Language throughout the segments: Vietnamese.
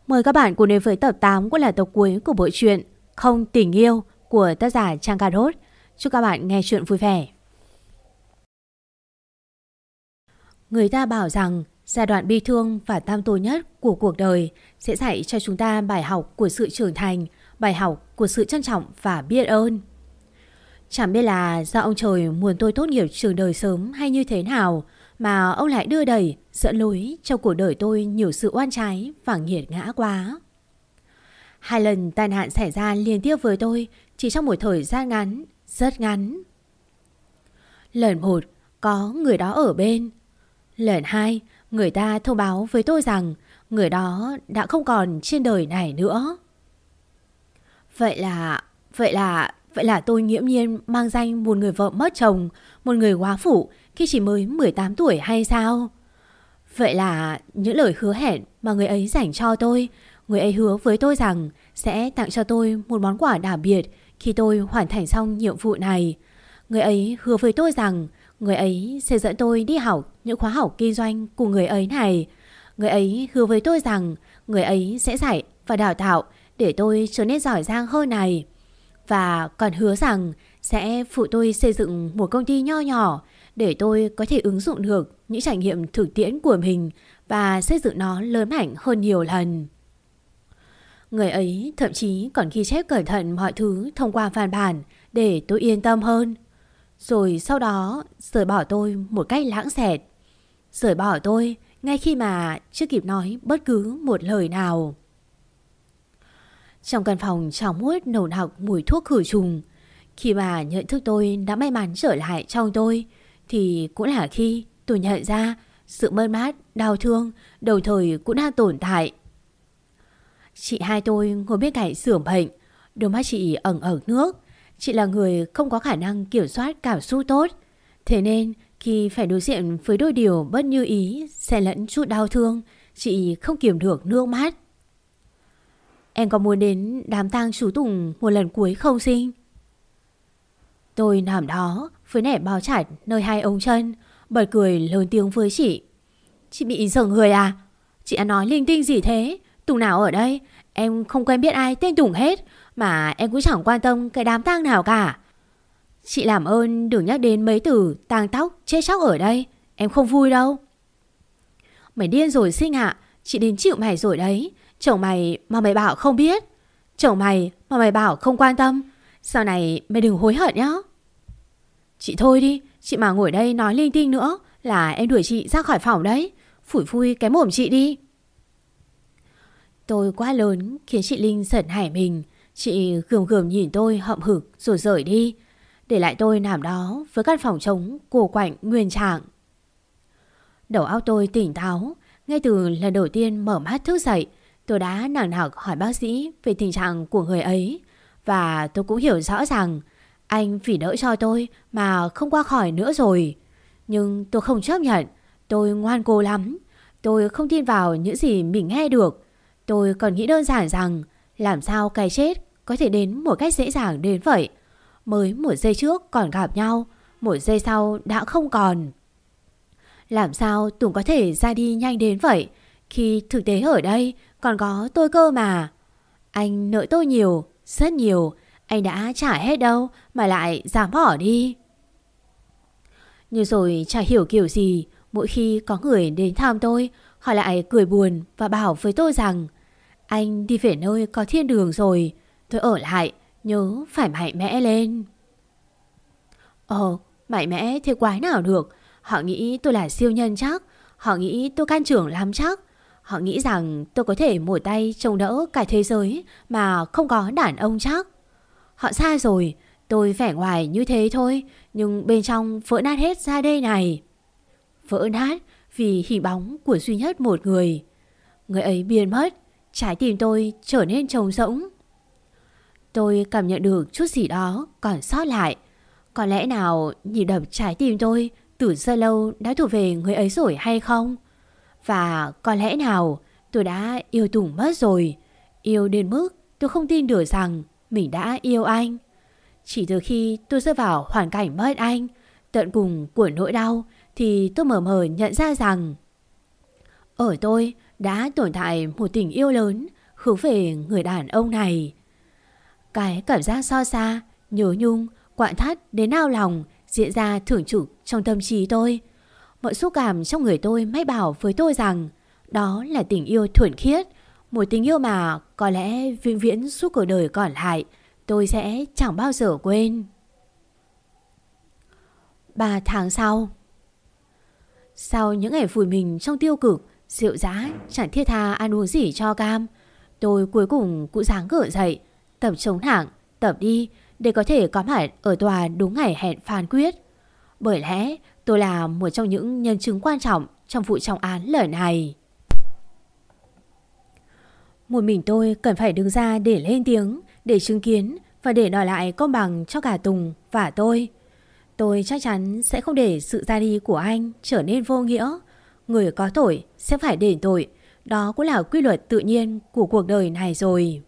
Mời các bạn cùng đến với tập 8 của là tập cuối của bộ truyện Không Tình Yêu của tác giả Trang Cà Rốt. Chúc các bạn nghe truyện vui vẻ. Người ta bảo rằng giai đoạn bi thương và tăm tối nhất của cuộc đời sẽ dạy cho chúng ta bài học của sự trưởng thành, bài học của sự trân trọng và biết ơn. Chẳng biết là do ông trời muốn tôi tốt nghiệp trường đời sớm hay như thế nào mà ông lại đưa đẩy, dẫn lối cho cuộc đời tôi nhiều sự oan trái và nghiệt ngã quá. 2 lần tai nạn xảy ra liên tiếp với tôi chỉ trong một thời gian ngắn, rất ngắn. Lần 1, có người đó ở bên. Lần 2, người ta thông báo với tôi rằng người đó đã không còn trên đời này nữa. Vậy là tôi nghiễm nhiên mang danh một người vợ mất chồng, một người góa phụ khi chỉ mới 18 tuổi hay sao? Vậy là những lời hứa hẹn mà người ấy dành cho tôi, người ấy hứa với tôi rằng sẽ tặng cho tôi một món quà đặc biệt khi tôi hoàn thành xong nhiệm vụ này. Người ấy hứa với tôi rằng người ấy sẽ dẫn tôi đi học những khóa học kinh doanh cùng người ấy này. Người ấy hứa với tôi rằng người ấy sẽ dạy và đào tạo để tôi trở nên giỏi giang hơn này. Và còn hứa rằng sẽ phụ tôi xây dựng một công ty nho nhỏ để tôi có thể ứng dụng được những trải nghiệm thực tiễn của mình và xây dựng nó lớn mạnh hơn nhiều lần. Người ấy thậm chí còn ghi chép cẩn thận mọi thứ thông qua văn bản để tôi yên tâm hơn. Rồi sau đó rời bỏ tôi một cách lãng xẹt. Rời bỏ tôi ngay khi mà chưa kịp nói bất cứ một lời nào. Trong căn phòng trào muốt nồng nặc mùi thuốc khử trùng. Khi mà nhận thức tôi đã may mắn trở lại trong tôi, thì cũng là khi tôi nhận ra sự mất mát, đau thương đồng thời cũng đang tồn tại. Chị hai tôi ngồi bên cạnh giường bệnh, đôi mắt chị ẩn ẩn nước. Chị là người không có khả năng kiểm soát cảm xúc tốt. Thế nên khi phải đối diện với đôi điều bất như ý, xen lẫn chút đau thương, chị không kiềm được nước mắt. Em có muốn đến đám tang chú Tùng một lần cuối không Sinh? Tôi nằm đó với nẻ bao chặt nơi 2 ống chân, bật cười lớn tiếng với chị. Chị bị dở người à? Chị đã nói linh tinh gì thế? Tùng nào ở đây? Em không quen biết ai tên Tùng hết, mà em cũng chẳng quan tâm cái đám tang nào cả. Chị làm ơn đừng nhắc đến mấy từ tang tóc, chết chóc ở đây. Em không vui đâu. Mày điên rồi Sinh ạ. Chị đến chịu mày rồi đấy. Chồng mày mà mày bảo không biết, chồng mày mà mày bảo không quan tâm. Sau này mày đừng hối hận nhá. Chị thôi đi. Chị mà ngồi đây nói linh tinh nữa là em đuổi chị ra khỏi phòng đấy. Phủi phui cái mồm chị đi. Tôi quá lớn khiến chị Linh giận hãi mình. Chị gườm gườm nhìn tôi hậm hực rồi rời đi, để lại tôi nằm đó với căn phòng trống cô quạnh nguyên trạng. Đầu óc tôi tỉnh táo. Ngay từ lần đầu tiên mở mắt thức dậy, tôi đã nằng nặc hỏi bác sĩ về tình trạng của người ấy. Và tôi cũng hiểu rõ rằng anh vì đỡ cho tôi mà không qua khỏi nữa rồi. Nhưng tôi không chấp nhận. Tôi ngoan cố lắm. Tôi không tin vào những gì mình nghe được. Tôi còn nghĩ đơn giản rằng làm sao cái chết có thể đến một cách dễ dàng đến vậy. Mới 1 giây trước còn gặp nhau, 1 giây sau đã không còn. Làm sao Tùng có thể ra đi nhanh đến vậy, khi thực tế ở đây còn có tôi cơ mà. Anh nợ tôi nhiều, rất nhiều. Anh đã trả hết đâu mà lại dám bỏ đi. Nhưng rồi chả hiểu kiểu gì, mỗi khi có người đến thăm tôi, họ lại cười buồn và bảo với tôi rằng anh đi về nơi có thiên đường rồi. Tôi ở lại, nhớ phải mạnh mẽ lên. Mạnh mẽ thì quái nào được. Họ nghĩ tôi là siêu nhân chắc. Họ nghĩ tôi can trưởng lắm chắc. Họ nghĩ rằng tôi có thể một tay chống đỡ cả thế giới mà không có đàn ông chắc. Họ sai rồi. Tôi vẻ ngoài như thế thôi, nhưng bên trong vỡ nát hết ra đây này. Vỡ nát vì hình bóng của duy nhất một người. Người ấy biến mất, trái tim tôi trở nên trống rỗng. Tôi cảm nhận được chút gì đó còn sót lại. Có lẽ nào nhịp đập trái tim tôi từ rất lâu đã thuộc về người ấy rồi hay không? Và có lẽ nào tôi đã yêu Tùng mất rồi. Yêu đến mức tôi không tin được rằng mình đã yêu anh. Chỉ từ khi tôi rơi vào hoàn cảnh mất anh, tận cùng của nỗi đau, thì tôi mờ mờ nhận ra rằng ở tôi đã tồn tại một tình yêu lớn hướng về người đàn ông này. Cái cảm giác so xa, nhớ nhung, quặn thắt đến nao lòng diễn ra thường trực trong tâm trí tôi. Mọi xúc cảm trong người tôi mách bảo với tôi rằng đó là tình yêu thuần khiết, một tình yêu mà có lẽ vĩnh viễn suốt cuộc đời còn lại tôi sẽ chẳng bao giờ quên. 3 tháng sau những ngày vùi mình trong tiêu cực, rượu dã, chẳng thiết tha ăn uống gì cho cam, tôi cuối cùng cũng ráng gượng dậy, tập chống nặng, tập đi để có thể có mặt ở tòa đúng ngày hẹn phán quyết. Bởi lẽ tôi là một trong những nhân chứng quan trọng trong vụ trọng án lần này. Một mình tôi cần phải đứng ra để lên tiếng, để chứng kiến và để đòi lại công bằng cho cả Tùng và tôi. Tôi chắc chắn sẽ không để sự ra đi của anh trở nên vô nghĩa. Người có tội sẽ phải đền tội. Đó cũng là quy luật tự nhiên của cuộc đời này rồi.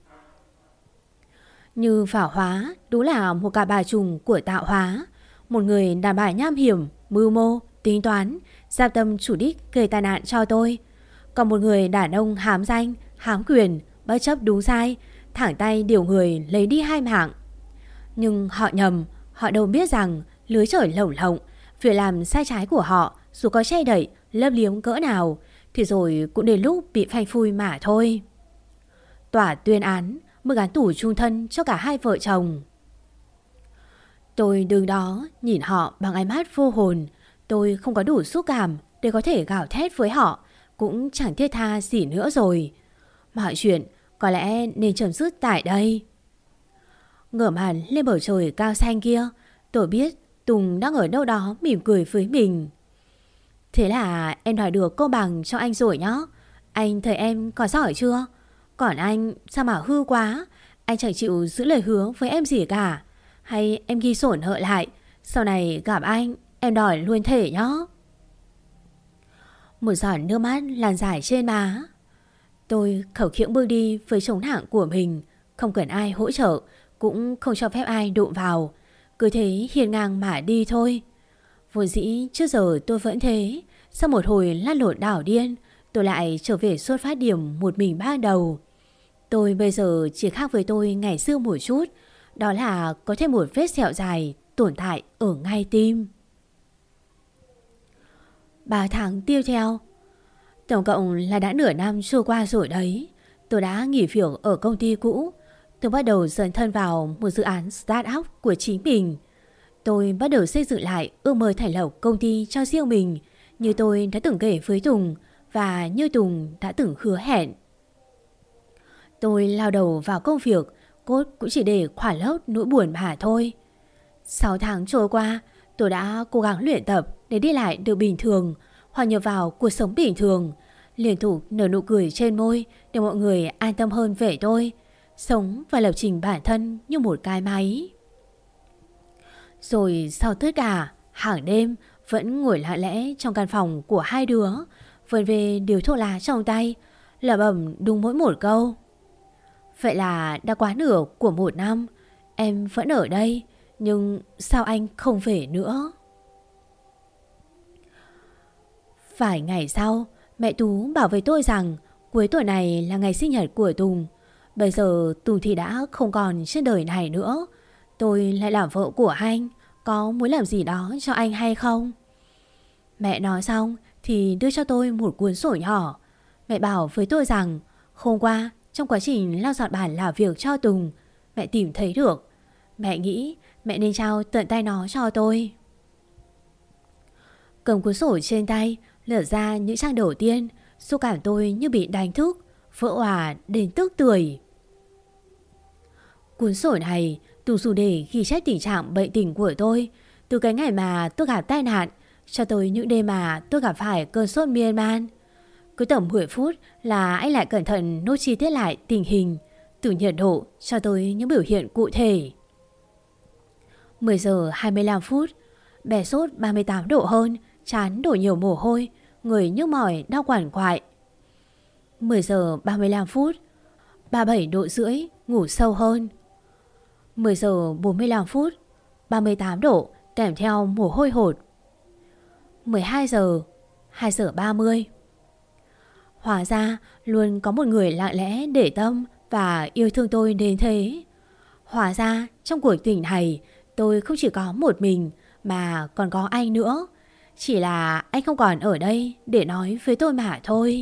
Như Phảo Hóa đúng là một cả bà trùm của tạo hóa. Một người đàn bà nham hiểm, mưu mô, tính toán, gia tâm chủ đích gây tai nạn cho tôi. Còn một người đàn ông hám danh, hám quyền, bất chấp đúng sai, thẳng tay điều người lấy đi 2 mạng. Nhưng họ nhầm, họ đâu biết rằng lưới trời lồng lộng, việc làm sai trái của họ dù có che đậy, lấp liếm cỡ nào thì rồi cũng đến lúc bị phanh phui mà thôi. Tòa tuyên án mức án tù chung thân cho cả hai vợ chồng. Tôi đứng đó nhìn họ bằng ánh mắt vô hồn. Tôi không có đủ xúc cảm để có thể gào thét với họ, cũng chẳng thiết tha gì nữa rồi. Mọi chuyện có lẽ nên chấm dứt tại đây. Ngửa mặt lên bầu trời cao xanh kia, tôi biết Tùng đang ở đâu đó mỉm cười với mình. Thế là em đòi được công bằng cho anh rồi nhá. Anh thấy em có giỏi chưa? Còn anh sao mà hư quá? Anh chẳng chịu giữ lời hứa với em gì cả. Hay em ghi sổ nợ lại, sau này gặp anh em đòi luôn thể nhá. Một giọt nước mắt lan dài trên má. Tôi khẩu khiễng bước đi với chống nặng của mình, không cần ai hỗ trợ, cũng không cho phép ai đụng vào. Cứ thế hiên ngang mà đi thôi. Vốn dĩ trước giờ tôi vẫn thế. Sau một hồi lăn lộn đảo điên, tôi lại trở về xuất phát điểm một mình ban đầu. Tôi bây giờ chỉ khác với tôi ngày xưa một chút. Đó là có thêm một vết sẹo dài tồn tại ở ngay tim. 3 tháng tiếp theo, tổng cộng là đã nửa năm trôi qua rồi đấy. Tôi đã nghỉ việc ở công ty cũ. Tôi bắt đầu dấn thân vào một dự án start-up của chính mình. Tôi bắt đầu xây dựng lại ước mơ thành lập công ty cho riêng mình, như tôi đã từng kể với Tùng và như Tùng đã từng hứa hẹn. Tôi lao đầu vào công việc, cốt cũng chỉ để khỏa lấp nỗi buồn mà thôi. 6 tháng trôi qua, tôi đã cố gắng luyện tập để đi lại được bình thường, hòa nhập vào cuộc sống bình thường, liên tục nở nụ cười trên môi để mọi người an tâm hơn về tôi, sống và lập trình bản thân như một cái máy. Rồi sau tất cả, hàng đêm vẫn ngồi lặng lẽ trong căn phòng của hai đứa, vươn về điếu thuốc lá trong tay, lẩm bẩm đúng mỗi một câu. Vậy là đã quá nửa của 1 năm, em vẫn ở đây, nhưng sao anh không về nữa? Vài ngày sau, mẹ Tú bảo với tôi rằng cuối tuần này là ngày sinh nhật của Tùng. Bây giờ Tùng thì đã không còn trên đời này nữa. Tôi lại làm vợ của anh, có muốn làm gì đó cho anh hay không? Mẹ nói xong thì đưa cho tôi một cuốn sổ nhỏ. Mẹ bảo với tôi rằng hôm qua trong quá trình lau dọn bàn làm việc cho Tùng, mẹ tìm thấy được. Mẹ nghĩ mẹ nên trao tận tay nó cho tôi. Cầm cuốn sổ trên tay, lật ra những trang đầu tiên, xúc cảm tôi như bị đánh thức, vỡ òa đến tức tưởi. Cuốn sổ này Tùng dùng để ghi chép tình trạng bệnh tình của tôi, từ cái ngày mà tôi gặp tai nạn cho tới những đêm mà tôi gặp phải cơn sốt miên man. Cứ tầm 10 phút là anh lại cẩn thận nốt chi tiết lại tình hình, từ nhiệt độ cho tới những biểu hiện cụ thể. 10 giờ 25 phút, bé sốt 38 độ hơn, trán đổ nhiều mồ hôi, người nhức mỏi đau quằn quại. 10 giờ 35 phút, 37 độ rưỡi, ngủ sâu hơn. 10 giờ 45 phút, 38 độ kèm theo mồ hôi hột. 12 giờ, 2 giờ 30. Hóa ra luôn có một người lặng lẽ để tâm và yêu thương tôi đến thế. Hóa ra trong cuộc tình này tôi không chỉ có một mình mà còn có anh nữa. Chỉ là anh không còn ở đây để nói với tôi mà thôi.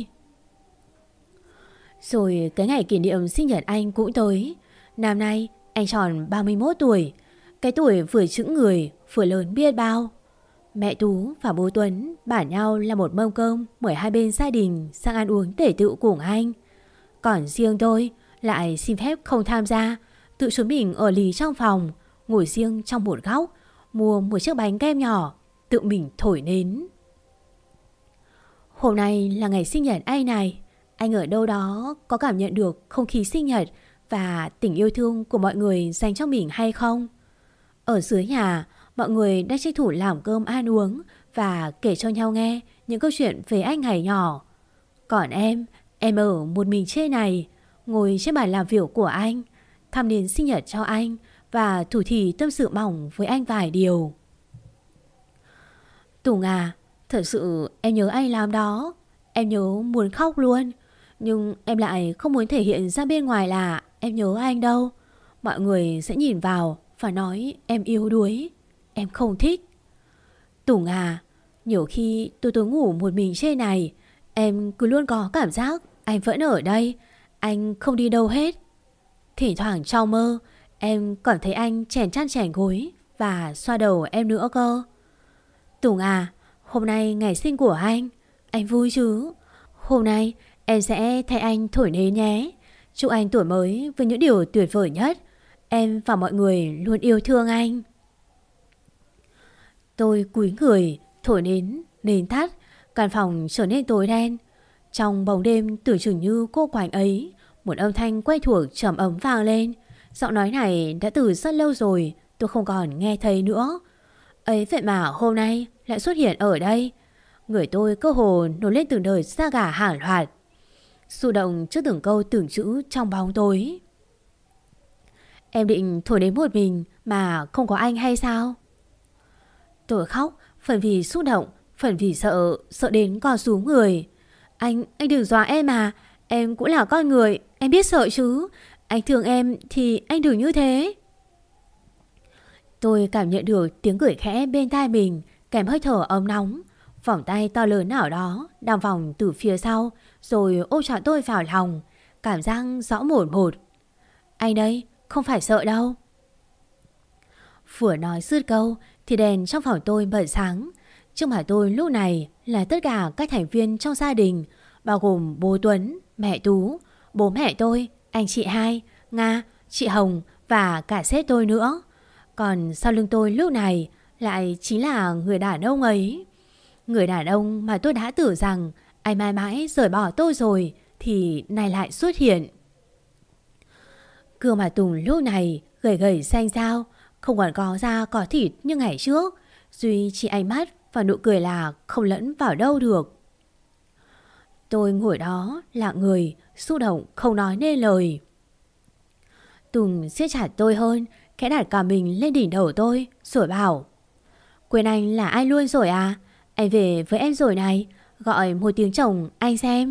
Rồi cái ngày kỷ niệm sinh nhật anh cũng tới. Năm nay anh tròn 31 tuổi. Cái tuổi vừa chững người vừa lớn biết bao. Mẹ Tú và bố Tuấn bảo nhau là một mâm cơm mời hai bên gia đình sang ăn uống tể tựu cùng anh. Còn riêng tôi lại xin phép không tham gia, tự chúng mình ở lì trong phòng, ngồi riêng trong một góc, mua một chiếc bánh kem nhỏ, tự mình thổi nến. Hôm nay là ngày sinh nhật anh này. Anh ở đâu đó có cảm nhận được không khí sinh nhật và tình yêu thương của mọi người dành cho mình hay không? Ở dưới nhà, mọi người đang tranh thủ làm cơm ăn uống và kể cho nhau nghe những câu chuyện về anh ngày nhỏ. Còn em ở một mình trên này, ngồi trên bàn làm việc của anh, thăm đến sinh nhật cho anh và thủ thỉ tâm sự mỏng với anh vài điều. Tùng à, thật sự em nhớ anh lắm đó. Em nhớ muốn khóc luôn. Nhưng em lại không muốn thể hiện ra bên ngoài là em nhớ anh đâu. Mọi người sẽ nhìn vào và nói em yếu đuối. Em không thích. Tùng à, nhiều khi tôi ngủ một mình trên này, em cứ luôn có cảm giác anh vẫn ở đây. Anh không đi đâu hết. Thỉnh thoảng trong mơ em còn thấy anh chèn chăn chèn gối và xoa đầu em nữa cơ. Tùng à, hôm nay ngày sinh của anh vui chứ? Hôm nay em sẽ thay anh thổi nến nhé. Chúc anh tuổi mới với những điều tuyệt vời nhất. Em và mọi người luôn yêu thương anh. Tôi cúi người thổi nến tắt. Căn phòng trở nên tối đen. Trong bóng đêm tưởng chừng như cô quạnh ấy, một âm thanh quen thuộc trầm ấm vang lên. Giọng nói này đã từ rất lâu rồi tôi không còn nghe thấy nữa. Ấy vậy mà hôm nay lại xuất hiện ở đây. Người tôi cơ hồ nổi lên từng đời da gà hàng loạt, xúc động trước từng câu từng chữ trong bóng tối. Em định thổi đến một mình mà không có anh hay sao? Tôi khóc, phần vì xúc động, phần vì sợ đến co rúm người. Anh đừng dọa em à. Em cũng là con người, em biết sợ chứ. Anh thương em thì anh đừng như thế. Tôi cảm nhận được tiếng cười khẽ bên tai mình, kèm hơi thở ấm nóng. Vòng tay to lớn nào đó đang vòng từ phía sau, rồi ôm trọn tôi vào lòng. Cảm giác rõ mồn một. Anh đây, không phải sợ đâu. Vừa nói dứt câu thì đèn trong phòng tôi bật sáng. Trước mặt tôi lúc này là tất cả các thành viên trong gia đình, bao gồm bố Tuấn, mẹ Tú, bố mẹ tôi, anh chị hai, Nga, chị Hồng và cả sếp tôi nữa. Còn sau lưng tôi lúc này lại chính là người đàn ông ấy. Người đàn ông mà tôi đã tưởng rằng anh mãi mãi rời bỏ tôi rồi thì nay lại xuất hiện. Gương mặt Tùng lúc này gầy gầy xanh xao, không còn có da có thịt như ngày trước. Duy chỉ ánh mắt và nụ cười là không lẫn vào đâu được. Tôi ngồi đó lặng người, xúc động không nói nên lời. Tùng siết chặt tôi hơn, khẽ đặt cả mình lên đỉnh đầu tôi rồi bảo: Quên anh là ai luôn rồi à? Anh về với em rồi này, gọi một tiếng chồng anh xem.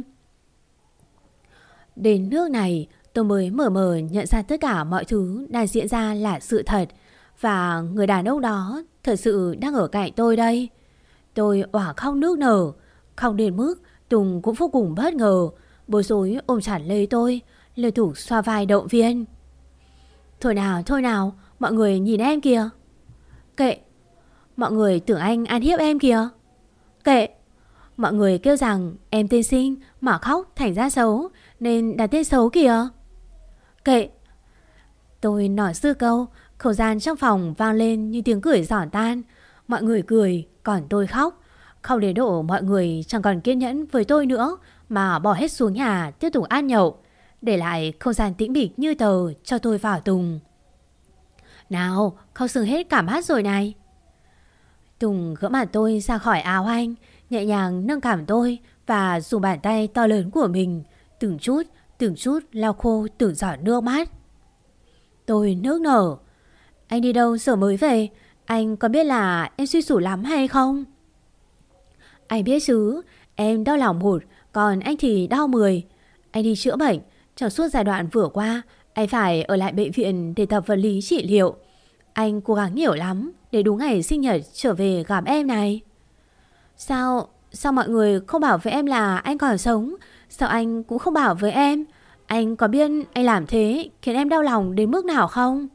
Đến nước này tôi mới mờ mờ nhận ra tất cả mọi thứ đang diễn ra là sự thật. Và người đàn ông đó thật sự đang ở cạnh tôi đây. Tôi òa khóc nước nở. Khóc đến mức Tùng cũng vô cùng bất ngờ, bối rối ôm chặt lấy tôi, liên tục xoa vai động viên. Thôi nào, mọi người nhìn em kìa. Kệ. Mọi người tưởng anh ăn hiếp em kìa. Kệ. Mọi người kêu rằng em tên xinh mà khóc thành ra xấu nên đặt tên xấu kìa. Kệ. Tôi nói dư câu, không gian trong phòng vang lên như tiếng cười giòn tan. Mọi người cười, còn tôi khóc. Không đến độ mọi người chẳng còn kiên nhẫn với tôi nữa mà bỏ hết xuống nhà tiếp tục ăn nhậu, để lại không gian tĩnh mịch như tờ cho tôi vào Tùng. Nào, khóc sưng hết cả mắt rồi này. Tùng gỡ mặt tôi ra khỏi áo anh, nhẹ nhàng nâng cảm tôi và dùng bàn tay to lớn của mình từng chút lau khô từng giọt nước mắt. Tôi nước nở. Anh đi đâu giờ mới về? Anh có biết là em suy sụp lắm hay không? Anh biết chứ, Em đau lòng 1, còn anh thì đau 10. Anh đi chữa bệnh. Trong suốt giai đoạn vừa qua, anh phải ở lại bệnh viện để tập vật lý trị liệu. Anh cố gắng nhiều lắm để đúng ngày sinh nhật trở về gặp em này. Sao mọi người không bảo với em là anh còn sống? Sao anh cũng không bảo với em? Anh có biết anh làm thế khiến em đau lòng đến mức nào không?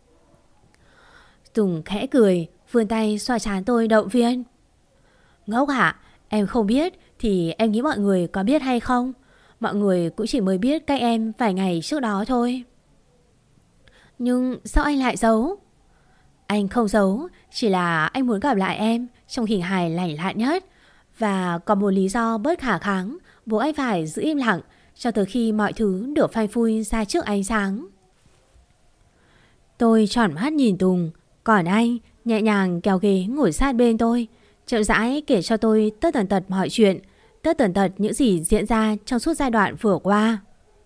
Tùng khẽ cười, vươn tay xoa trán tôi động viên. Ngốc hả? Em không biết thì em nghĩ mọi người có biết hay không? Mọi người cũng chỉ mới biết cách em vài ngày trước đó thôi. Nhưng sao anh lại giấu? Anh không giấu, chỉ là anh muốn gặp lại em trong hình hài lành lặn nhất. Và còn một lý do bớt khả kháng, buộc anh phải giữ im lặng cho tới khi mọi thứ được phanh phui ra trước ánh sáng. Tôi tròn mắt nhìn Tùng, còn anh nhẹ nhàng kéo ghế ngồi sát bên tôi, chậm rãi kể cho tôi tất tần tật mọi chuyện, tất tần tật những gì diễn ra trong suốt giai đoạn vừa qua.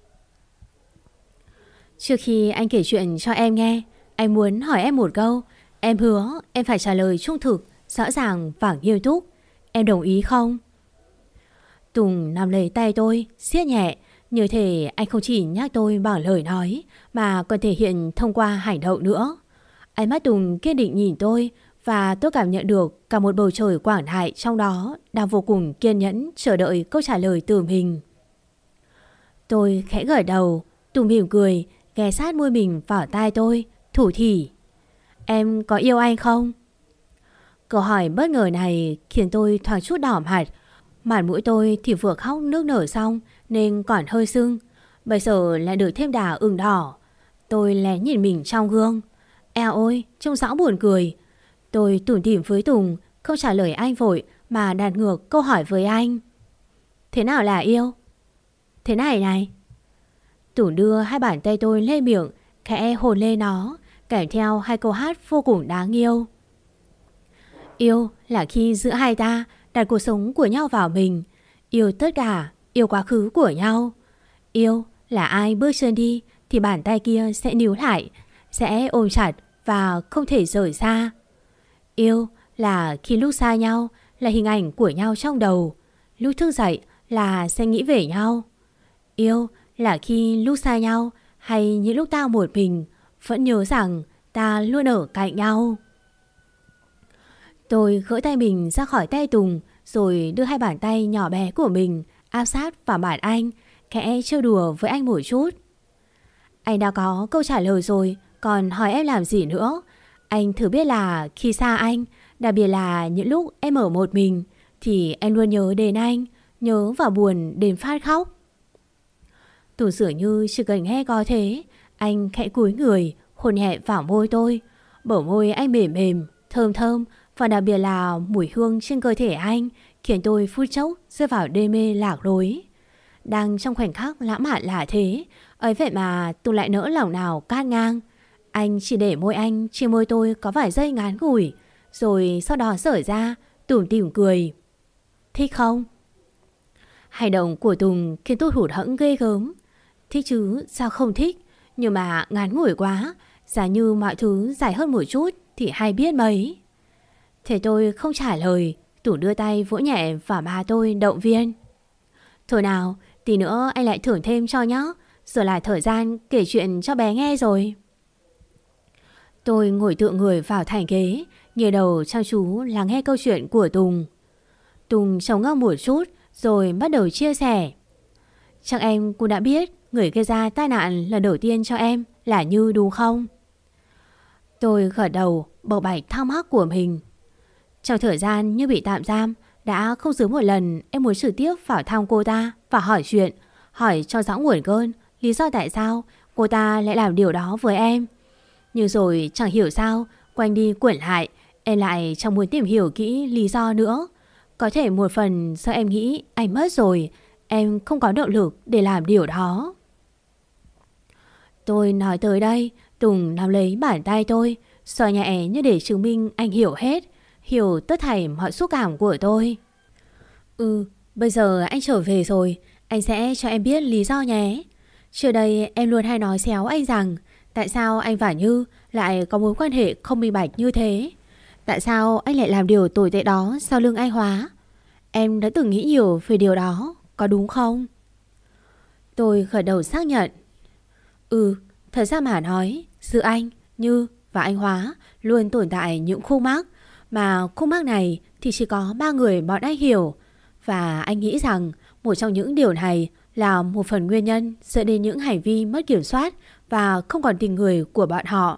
Trước khi anh kể chuyện cho em nghe, anh muốn hỏi em một câu. Em hứa em phải trả lời trung thực, rõ ràng và nghiêm túc. Em đồng ý không? Tùng nắm lấy tay tôi, siết nhẹ, như thể anh không chỉ nhắc tôi bằng lời nói mà còn thể hiện thông qua hành động nữa. Ánh mắt Tùng kiên định nhìn tôi, và tôi cảm nhận được cả một bầu trời quảng đại trong đó đang vô cùng kiên nhẫn chờ đợi câu trả lời từ mình. Tôi khẽ gật đầu. Tùng mỉm cười, ghé sát môi mình vào tai tôi, thủ thỉ. Em có yêu anh không? Câu hỏi bất ngờ này khiến tôi thoáng chút đỏ mặt. Mặt mũi tôi thì vừa khóc nước nở xong nên còn hơi sưng, bây giờ lại được thêm đà ửng đỏ. Tôi lén nhìn mình trong gương. Eo ôi, trông rõ buồn cười. Tôi tủm tỉm với Tùng, không trả lời anh vội mà đặt ngược câu hỏi với anh. Thế nào là yêu? Thế này này. Tùng đưa hai bàn tay tôi lên miệng, khẽ hôn lên nó, kèm theo hai câu hát vô cùng đáng yêu. Yêu là khi giữa hai ta đặt cuộc sống của nhau vào mình. Yêu tất cả, yêu quá khứ của nhau. Yêu là ai bước chân đi thì bàn tay kia sẽ níu lại, sẽ ôm chặt và không thể rời xa. Yêu là khi lúc xa nhau là hình ảnh của nhau trong đầu, lúc thức dậy là sẽ nghĩ về nhau. Yêu là khi lúc xa nhau hay những lúc ta một mình vẫn nhớ rằng ta luôn ở cạnh nhau. Tôi gỡ tay mình ra khỏi tay Tùng, rồi đưa hai bàn tay nhỏ bé của mình áp sát vào mặt anh, khẽ trêu đùa với anh một chút. Anh đã có câu trả lời rồi, còn hỏi em làm gì nữa? Anh thử biết là khi xa anh, đặc biệt là những lúc em ở một mình, thì em luôn nhớ đến anh, nhớ và buồn đến phát khóc. Tùng dường như chỉ cần nghe có thế, anh khẽ cúi người, hôn nhẹ vào môi tôi. Bờ môi anh mềm mềm, thơm thơm, và đặc biệt là mùi hương trên cơ thể anh khiến tôi phút chốc rơi vào đê mê lạc lối. Đang trong khoảnh khắc lãng mạn lạ thế, ấy vậy mà tôi lại nỡ lòng nào cát ngang. Anh chỉ để môi anh trên môi tôi có vài giây ngắn ngủi, rồi sau đó xởi ra, tủm tỉm cười. Thích không? Hành động của Tùng khiến tôi hụt hẫng ghê gớm. Thích chứ, sao không thích? Nhưng mà ngắn ngủi quá, giả như mọi thứ dài hơn một chút thì hay biết mấy. Thế tôi không trả lời. Tùng đưa tay vỗ nhẹ vào má tôi động viên. Thôi nào, tí nữa anh lại thưởng thêm cho nhá. Giờ là thời gian kể chuyện cho bé nghe rồi. Tôi ngồi tựa người vào thành ghế, nghiêng đầu chăm chú lắng nghe câu chuyện của Tùng. Tùng trống ngâm một chút rồi bắt đầu chia sẻ. Chắc em cũng đã biết người gây ra tai nạn lần đầu tiên cho em là Như đúng không? Tôi gật đầu bộc bạch thắc mắc của mình. Trong thời gian Như bị tạm giam, đã không dưới một lần em muốn trực tiếp vào thăm cô ta và hỏi chuyện, hỏi cho rõ nguồn cơn, lý do tại sao cô ta lại làm điều đó với em. Nhưng rồi chẳng hiểu sao, quanh đi quẩn lại, em lại chẳng muốn tìm hiểu kỹ lý do nữa. Có thể một phần do em nghĩ anh mất rồi, em không có động lực để làm điều đó. Tôi nói tới đây, Tùng nắm lấy bàn tay tôi, xoa nhẹ như để chứng minh anh hiểu hết, hiểu tất thảy mọi xúc cảm của tôi. Bây giờ anh trở về rồi, anh sẽ cho em biết lý do nhé. Trước đây em luôn hay nói xéo anh rằng tại sao anh và Như lại có mối quan hệ không minh bạch như thế. Tại sao anh lại làm điều tồi tệ đó sau lưng anh Hóa. Em đã từng nghĩ nhiều về điều đó, có đúng không? Tôi gật đầu xác nhận. Ừ, thật ra mà nói, giữa anh, Như và anh Hóa luôn tồn tại những khúc mắc. Mà khúc mắc này thì chỉ có ba người bọn anh hiểu. Và anh nghĩ rằng một trong những điều này là một phần nguyên nhân dẫn đến những hành vi mất kiểm soát và không còn tình người của bọn họ.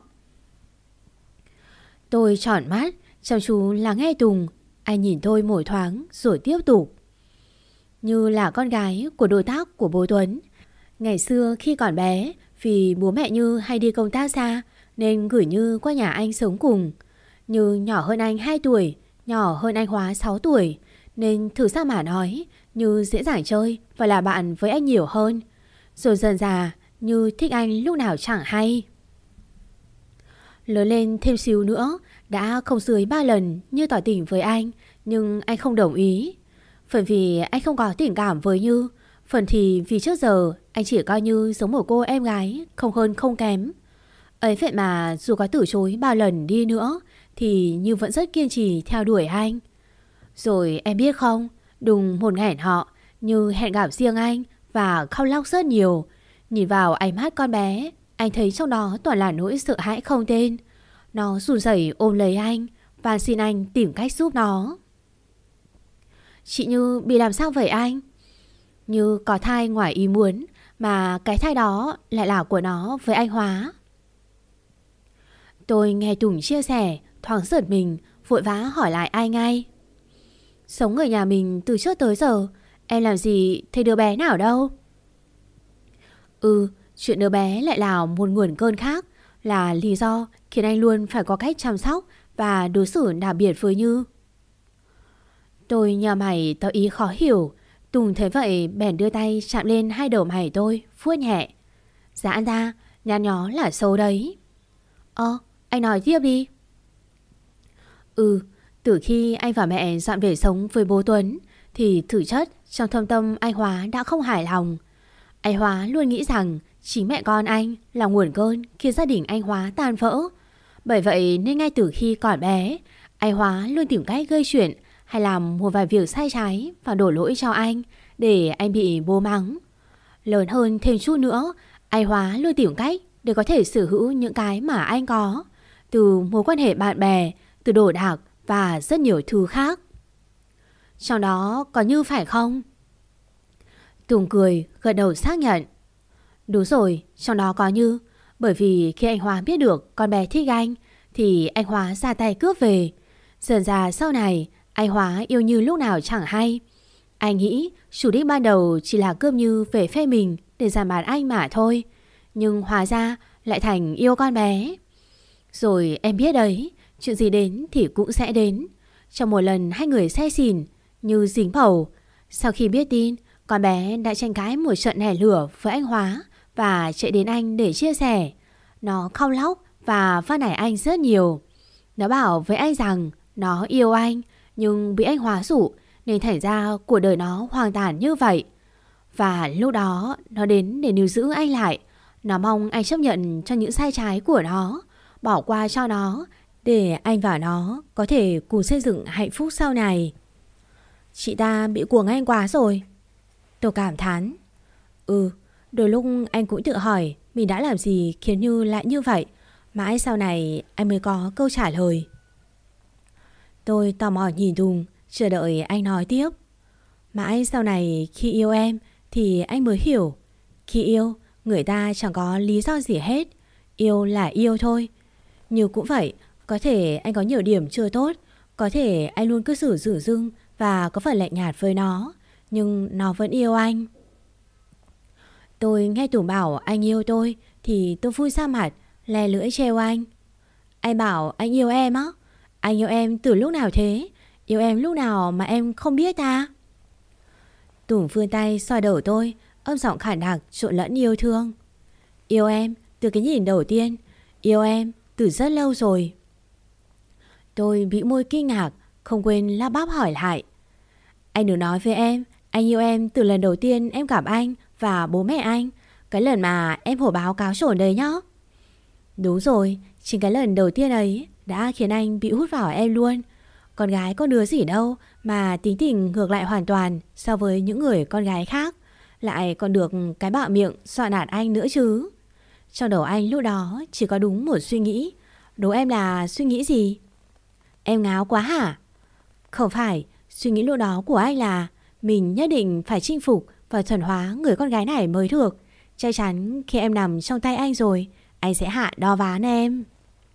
Tôi tròn mắt, chăm chú lắng nghe Tùng. Anh nhìn tôi một thoáng rồi tiếp tục. Như là con gái của đối tác của bố Tuấn. Ngày xưa khi còn bé, vì bố mẹ Như hay đi công tác xa nên gửi Như qua nhà anh sống cùng. Như nhỏ hơn anh 2 tuổi, nhỏ hơn anh Hóa 6 tuổi. Nên thử ra mà nói, Như dễ dàng chơi và là bạn với anh nhiều hơn. Rồi dần dà, Như thích anh lúc nào chẳng hay. Lớn lên thêm xíu nữa, đã không dưới 3 lần Như tỏ tình với anh, nhưng anh không đồng ý. Phần vì anh không có tình cảm với Như, phần thì vì trước giờ anh chỉ coi Như giống một cô em gái, không hơn không kém. Ấy vậy mà dù có từ chối bao lần đi nữa thì Như vẫn rất kiên trì theo đuổi anh. Rồi em biết không, đùng một ngày họ Như hẹn gặp riêng anh và khóc lóc rất nhiều. Nhìn vào ánh mắt con bé, anh thấy trong đó toàn là nỗi sợ hãi không tên. Nó run rẩy ôm lấy anh và xin anh tìm cách giúp nó. Chị Như bị làm sao vậy anh? Như có thai ngoài ý muốn, mà cái thai đó lại là của nó với anh Hóa. Tôi nghe Tùng chia sẻ, thoáng giật mình, vội vã hỏi lại ai ngay. Sống ở nhà mình từ trước tới giờ, em làm gì thấy đứa bé nào đâu? Chuyện đứa bé lại là một nguồn cơn khác, là lý do khiến anh luôn phải có cách chăm sóc và đối xử đặc biệt với Như. Tôi nhờ mày tỏ ý khó hiểu. Tùng thấy vậy bèn đưa tay chạm lên hai đầu mày tôi, vuốt nhẹ. Giãn ra, nhăn nhó là xấu đấy. Anh nói tiếp đi. Từ khi anh và mẹ dọn về sống với bố Tuấn thì thực chất trong thâm tâm anh Hóa đã không hài lòng. Anh Hóa luôn nghĩ rằng chính mẹ con anh là nguồn cơn khiến gia đình anh Hóa tan vỡ. Bởi vậy nên ngay từ khi còn bé, anh Hóa luôn tìm cách gây chuyện hay làm một vài việc sai trái và đổ lỗi cho anh để anh bị bố mắng. Lớn hơn thêm chút nữa, anh Hóa luôn tìm cách để có thể sở hữu những cái mà anh có, từ mối quan hệ bạn bè, từ đồ đạc và rất nhiều thứ khác. Trong đó có Như phải không? Tùng cười gật đầu xác nhận. Đúng rồi, trong đó có Như. Bởi vì khi anh Hóa biết được con bé thích anh thì anh Hóa ra tay cướp về. Dần ra sau này anh Hóa yêu Như lúc nào chẳng hay. Anh nghĩ chủ đích ban đầu chỉ là cướp Như về phe mình để giảm bán anh mà thôi. Nhưng hóa ra lại thành yêu con bé. Rồi em biết đấy, chuyện gì đến thì cũng sẽ đến. Trong một lần hai người say xỉn, Như dính bầu. Sau khi biết tin, con bé đã tranh cãi một trận nẻ lửa với anh Hóa và chạy đến anh để chia sẻ. Nó khóc lóc và van nài anh rất nhiều. Nó bảo với anh rằng nó yêu anh nhưng bị anh Hóa rủ nên thành ra cuộc đời nó hoang tàn như vậy. Và lúc đó nó đến để níu giữ anh lại. Nó mong anh chấp nhận cho những sai trái của nó, bỏ qua cho nó để anh và nó có thể cùng xây dựng hạnh phúc sau này. Chị ta bị cuồng anh quá rồi. Tôi cảm thán. Đôi lúc anh cũng tự hỏi mình đã làm gì khiến Như lại như vậy. Mãi sau này anh mới có câu trả lời. Tôi tò mò nhìn Tùng, chờ đợi anh nói tiếp. Mãi sau này khi yêu em thì anh mới hiểu. Khi yêu, người ta chẳng có lý do gì hết. Yêu là yêu thôi. Như cũng vậy, có thể anh có nhiều điểm chưa tốt, có thể anh luôn cư xử dửng dưng và có phần lạnh nhạt với nó, nhưng nó vẫn yêu anh. Tôi nghe Tùng bảo anh yêu tôi thì tôi vui ra mặt, le lưỡi trêu anh. Anh bảo anh yêu em á? Anh yêu em từ lúc nào thế? Yêu em lúc nào mà em không biết ta? Tùng vươn tay xoa đầu tôi, âm giọng khản đặc trộn lẫn yêu thương. Yêu em từ cái nhìn đầu tiên, yêu em từ rất lâu rồi. Tôi bĩu môi kinh ngạc, không quên lắp bắp hỏi lại. Anh đừng nói với em anh yêu em từ lần đầu tiên em gặp anh và bố mẹ anh, cái lần mà em hổ báo cáo trổn đấy nhá. Đúng rồi, chính cái lần đầu tiên ấy đã khiến anh bị hút vào em luôn. Con gái có đứa gì đâu mà tính tình ngược lại hoàn toàn so với những người con gái khác. Lại còn được cái bạo miệng dọa nạt anh nữa chứ. Trong đầu anh lúc đó chỉ có đúng một suy nghĩ. Đố em là suy nghĩ gì? Em ngáo quá hả? Không phải, suy nghĩ lúc đó của anh là mình nhất định phải chinh phục và thuần hóa người con gái này mới được. Chắc chắn khi em nằm trong tay anh rồi, anh sẽ hạ đo ván em.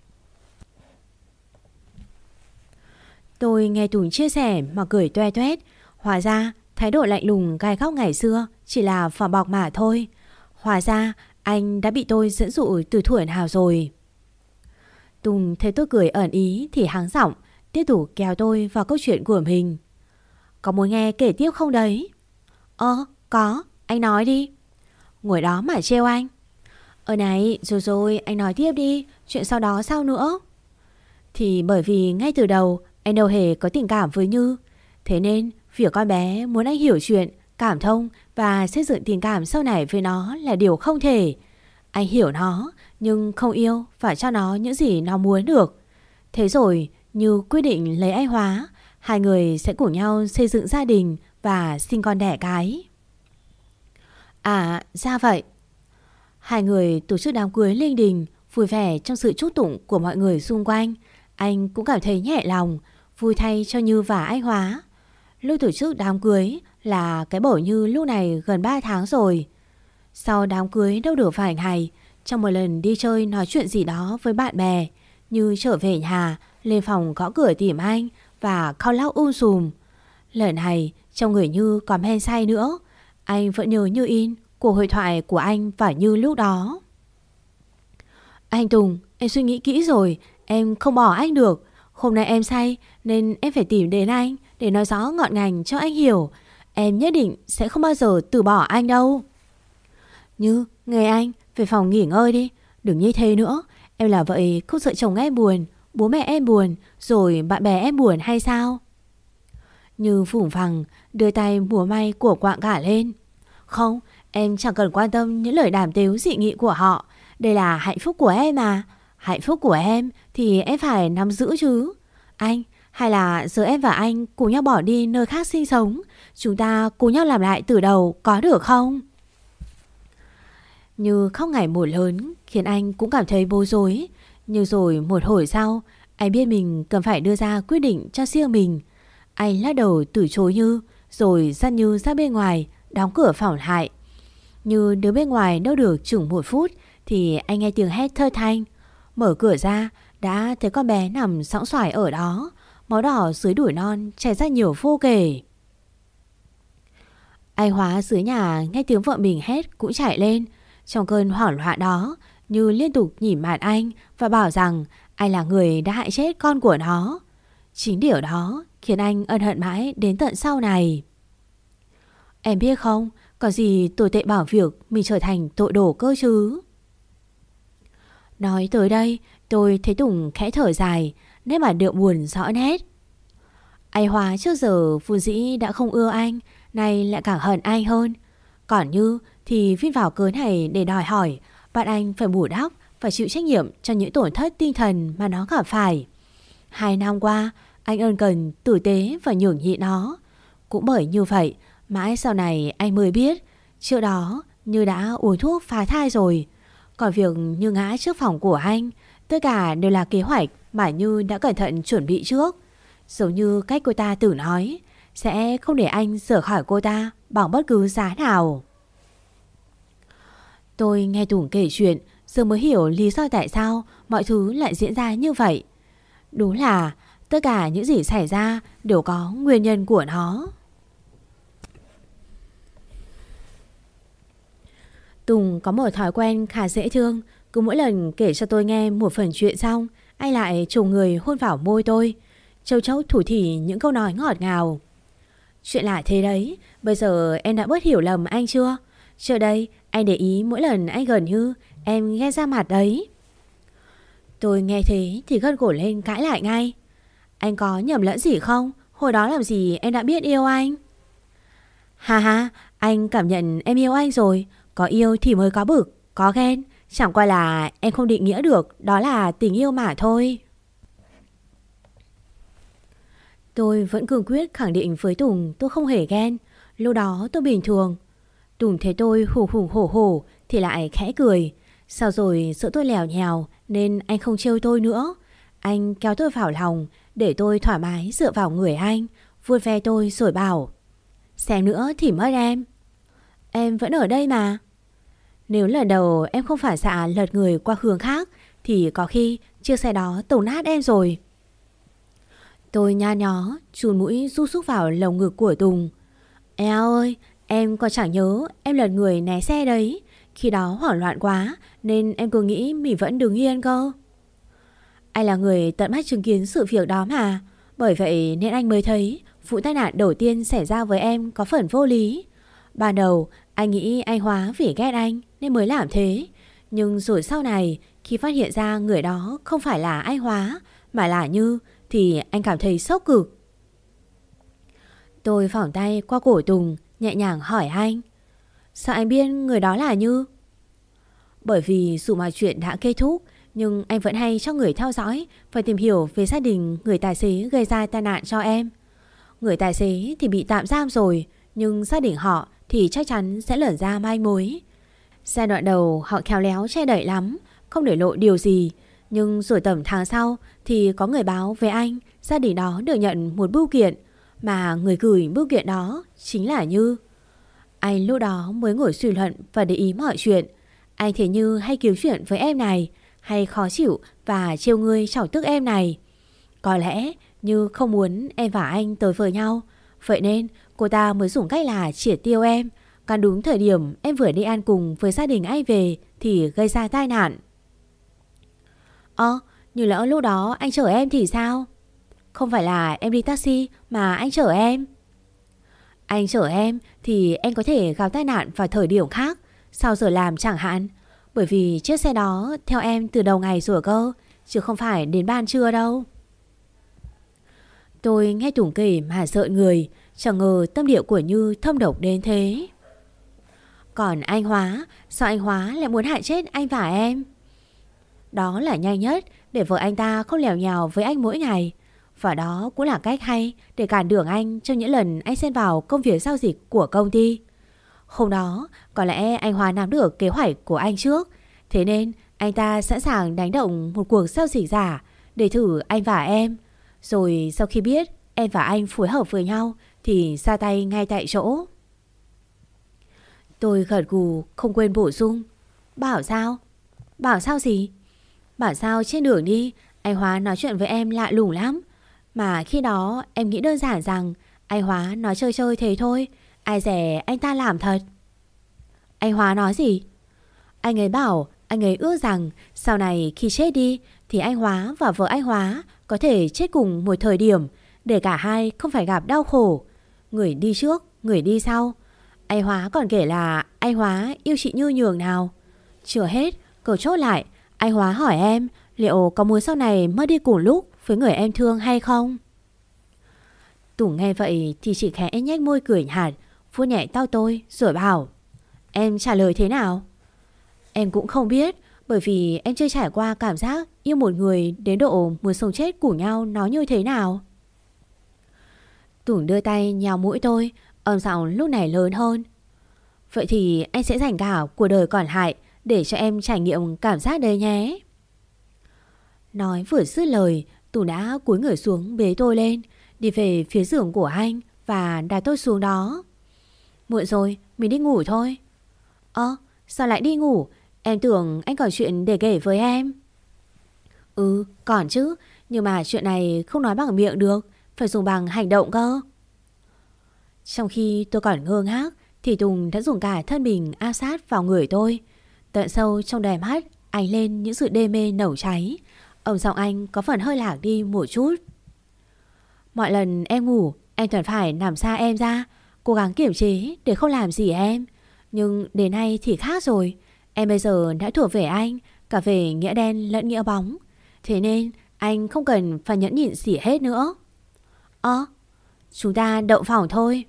Tôi nghe Tùng chia sẻ mà cười toe toét. Hóa ra thái độ lạnh lùng gai góc ngày xưa chỉ là vỏ bọc mà thôi. Hóa ra anh đã bị tôi dẫn dụ từ thuở nào rồi. Tùng thấy tôi cười ẩn ý thì hắng giọng, tiếp tục kéo tôi vào câu chuyện của mình. Có muốn nghe kể tiếp không đấy? Có, anh nói đi. Ngồi đó mà trêu anh. Này, rồi anh nói tiếp đi, chuyện sau đó sao nữa? Thì bởi vì ngay từ đầu anh đâu hề có tình cảm với Như. Thế nên việc con bé muốn anh hiểu chuyện, cảm thông và xây dựng tình cảm sau này với nó là điều không thể. Anh hiểu nó nhưng không yêu và cho nó những gì nó muốn được. Thế rồi Như quyết định lấy anh Hóa. Hai người sẽ cùng nhau xây dựng gia đình và sinh con đẻ cái. À, ra vậy. Hai người tổ chức đám cưới linh đình, vui vẻ trong sự chúc tụng của mọi người xung quanh. Anh cũng cảm thấy nhẹ lòng, vui thay cho Như và anh Hóa. Lúc tổ chức đám cưới là cái bổ Như lúc này gần 3 tháng rồi. Sau đám cưới đâu được vài ngày, trong một lần đi chơi nói chuyện gì đó với bạn bè, Như trở về nhà, lên phòng gõ cửa tìm anh và khóc lóc sùm. Lần này trong người Như còn men say nữa. Anh vẫn nhớ như in cuộc hội thoại của anh và Như lúc đó. Anh Tùng, em suy nghĩ kỹ rồi, em không bỏ anh được. Hôm nay em say nên em phải tìm đến anh để nói rõ ngọn ngành cho anh hiểu. Em nhất định sẽ không bao giờ từ bỏ anh đâu. Như, nghe anh, về phòng nghỉ ngơi đi. Đừng như thế nữa. Em là vậy không sợ chồng em buồn, bố mẹ em buồn, rồi bạn bè em buồn hay sao? Như phủng phằng đưa tay múa may của quạng cả lên. Không, em chẳng cần quan tâm những lời đàm tiếu dị nghị của họ. Đây là hạnh phúc của em mà. Hạnh phúc của em thì em phải nắm giữ chứ. Anh, hay là giờ em và anh cùng nhau bỏ đi nơi khác sinh sống, chúng ta cùng nhau làm lại từ đầu, có được không? Như khóc ngày một lớn khiến anh cũng cảm thấy bối rối. Nhưng rồi một hồi sau, anh biết mình cần phải đưa ra quyết định cho riêng mình. Anh lắc đầu từ chối Như, rồi dắt Như ra bên ngoài, đóng cửa phòng lại. Như đứng bên ngoài đâu được chừng 1 phút thì anh nghe tiếng hét thơ thanh. Mở cửa ra đã thấy con bé nằm sõng soài ở đó, máu đỏ dưới đùi non chảy ra nhiều vô kể. Anh Hóa dưới nhà nghe tiếng vợ mình hét cũng chạy lên. Trong cơn hoảng loạn đó, Như liên tục nhìn mặt anh và bảo rằng anh là người đã hại chết con của nó. Chính điều đó khiến anh ân hận mãi đến tận sau này. Em biết không, có gì tồi tệ bảo việc mình trở thành tội đồ cơ chứ. Nói tới đây, tôi thấy Tùng khẽ thở dài, nét mặt đượm buồn rõ nét. Anh Hóa trước giờ vốn dĩ đã không ưa anh, nay lại càng hận anh hơn. Còn Như thì vin vào cớ này để đòi hỏi bạn anh phải bù đắp, phải chịu trách nhiệm cho những tổn thất tinh thần mà nó gặp phải. 2 năm qua, anh ân cần, tử tế và nhường nhịn nó. Cũng bởi như vậy, mãi sau này anh mới biết, trước đó Như đã uống thuốc phá thai rồi. Còn việc Như ngã trước phòng của anh, tất cả đều là kế hoạch mà Như đã cẩn thận chuẩn bị trước. Giống như cách cô ta tự nói, sẽ không để anh rời khỏi cô ta bằng bất cứ giá nào. Tôi nghe Tùng kể chuyện, giờ mới hiểu lý do tại sao mọi thứ lại diễn ra như vậy. Đúng là tất cả những gì xảy ra đều có nguyên nhân của nó. Tùng có một thói quen khá dễ thương. Cứ mỗi lần kể cho tôi nghe một phần chuyện xong, anh lại trùng người hôn vào môi tôi, châu chấu thủ thỉ những câu nói ngọt ngào. Chuyện lạ thế đấy, bây giờ em đã bớt hiểu lầm anh chưa? Trước đây anh để ý mỗi lần anh gần Như em ghen ra mặt đấy. Tôi nghe thế thì gân cổ lên cãi lại ngay. Anh có nhầm lẫn gì không? Hồi đó làm gì em đã biết yêu anh? Ha ha, anh cảm nhận em yêu anh rồi. Có yêu thì mới có bực, có ghen. Chẳng qua là em không định nghĩa được đó là tình yêu mà thôi. Tôi vẫn cương quyết khẳng định với Tùng tôi không hề ghen. Lúc đó tôi bình thường. Tùng thấy tôi hù hù hổ hổ thì lại khẽ cười. Sau rồi sợ tôi lèo nhèo nên anh không trêu tôi nữa. Anh kéo tôi vào lòng để tôi thoải mái dựa vào người anh, vuốt ve tôi rồi bảo: xem nữa thì mất em. Em vẫn ở đây mà. Nếu lần đầu em không phản xạ lật người qua hướng khác thì có khi chiếc xe đó tông nát em rồi. Tôi nha nhó chùn mũi rút xúc vào lồng ngực của Tùng. Eo ơi, em còn chẳng nhớ em lật người né xe đấy. Khi đó hoảng loạn quá nên em cứ nghĩ mình vẫn đứng yên cơ. Anh là người tận mắt chứng kiến sự việc đó mà. Bởi vậy nên anh mới thấy vụ tai nạn đầu tiên xảy ra với em có phần vô lý. Ban đầu anh nghĩ anh Hóa vì ghét anh nên mới làm thế. Nhưng rồi sau này khi phát hiện ra người đó không phải là anh Hóa mà là Như thì anh cảm thấy sốc cực. Tôi phỏng tay qua cổ Tùng, nhẹ nhàng hỏi anh: sao anh biết người đó là Như? Bởi vì dù mà chuyện đã kết thúc nhưng anh vẫn hay cho người theo dõi và tìm hiểu về gia đình người tài xế gây ra tai nạn cho em. Người tài xế thì bị tạm giam rồi, nhưng gia đình họ thì chắc chắn sẽ lẩn ra manh mối. Giai đoạn đầu họ khéo léo che đậy lắm, không để lộ điều gì. Nhưng rồi tầm tháng sau thì có người báo với anh gia đình đó được nhận một bưu kiện, mà người gửi bưu kiện đó chính là Như. Anh lúc đó mới ngồi suy luận và để ý mọi chuyện. Anh thấy Như hay kiếm chuyện với em này, hay khó chịu và trêu ngươi chọc tức em này. Có lẽ Như không muốn em và anh tới với nhau, vậy nên cô ta mới dùng cách là triệt tiêu em. Còn đúng thời điểm em vừa đi ăn cùng với gia đình anh về thì gây ra tai nạn. Như lỡ lúc đó anh chở em thì sao? Không phải là em đi taxi mà anh chở em. Anh chở em thì em có thể gặp tai nạn vào thời điểm khác, sau giờ làm chẳng hạn. Bởi vì chiếc xe đó theo em từ đầu ngày rồi cơ, chứ không phải đến ban trưa đâu. Tôi nghe Tùng kể mà rợn người, chẳng ngờ tâm địa của Như thâm độc đến thế. Còn anh Hóa, sao anh Hóa lại muốn hại chết anh và em? Đó là nhanh nhất để vợ anh ta không lèo nhào với anh mỗi ngày. Và đó cũng là cách hay để cản đường anh trong những lần anh xen vào công việc giao dịch của công ty. Hôm đó có lẽ anh Hóa nắm được kế hoạch của anh trước, thế nên anh ta sẵn sàng đánh động một cuộc giao dịch giả để thử anh và em. Rồi sau khi biết em và anh phối hợp với nhau thì ra tay ngay tại chỗ. Tôi gật gù không quên bổ sung: bảo sao? Bảo sao gì? Bảo sao trên đường đi anh Hóa nói chuyện với em lạ lùng lắm. Mà khi đó em nghĩ đơn giản rằng anh Hóa nói chơi chơi thế thôi, ai dè anh ta làm thật. Anh Hóa nói gì? Anh ấy bảo anh ấy ước rằng sau này khi chết đi thì anh Hóa và vợ anh Hóa có thể chết cùng một thời điểm, để cả hai không phải gặp đau khổ. Người đi trước, người đi sau. Anh Hóa còn kể là anh Hóa yêu chị Như nhường nào. Chưa hết, câu chốt lại, anh Hóa hỏi em liệu có muốn sau này mất đi cùng lúc với người em thương hay không. Tùng nghe vậy thì chỉ khẽ nhếch môi cười nhạt, vuốt nhẹ tóc tôi rồi bảo: em trả lời thế nào? Em cũng không biết, bởi vì em chưa trải qua cảm giác yêu một người đến độ muốn sống chết cùng nhau nó như thế nào. Tùng đưa tay nhào mũi tôi, âm giọng lúc này lớn hơn: vậy thì anh sẽ dành cả cuộc đời còn lại để cho em trải nghiệm cảm giác đấy nhé. Nói vừa dứt lời, Tùng đã cúi người xuống bế tôi lên, đi về phía giường của anh và đặt tôi xuống đó. Muộn rồi, mình đi ngủ thôi. Sao lại đi ngủ? Em tưởng anh còn chuyện để kể với em. Còn chứ, nhưng mà chuyện này không nói bằng miệng được, phải dùng bằng hành động cơ. Trong khi tôi còn ngơ ngác thì Tùng đã dùng cả thân mình áp sát vào người tôi. Tận sâu trong đôi mắt ánh lên những sự đê mê nồng cháy. Ông giọng anh có phần hơi lạc đi một chút. Mọi lần em ngủ, anh toàn phải nằm xa em ra, cố gắng kiềm chế để không làm gì em. Nhưng đến nay thì khác rồi. Em bây giờ đã thuộc về anh, cả về nghĩa đen lẫn nghĩa bóng. Thế nên anh không cần phải nhẫn nhịn gì hết nữa. Chúng ta đậu phòng thôi.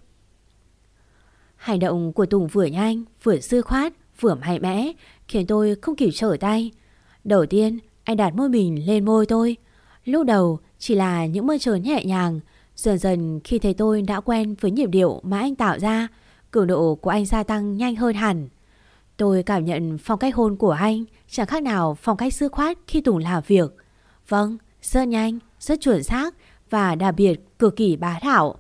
Hành động của Tùng vừa nhanh, vừa dứt khoát, vừa mạnh mẽ, khiến tôi không kịp trở tay. Đầu tiên anh đặt môi mình lên môi tôi. Lúc đầu chỉ là những mơn trớn nhẹ nhàng, Dần dần khi thấy tôi đã quen với nhịp điệu mà anh tạo ra, cường độ của anh gia tăng nhanh hơn hẳn. Tôi cảm nhận phong cách hôn của anh chẳng khác nào phong cách dứt khoát khi Tùng làm việc. Vâng, rất nhanh, rất chuẩn xác và đặc biệt cực kỳ bá đạo.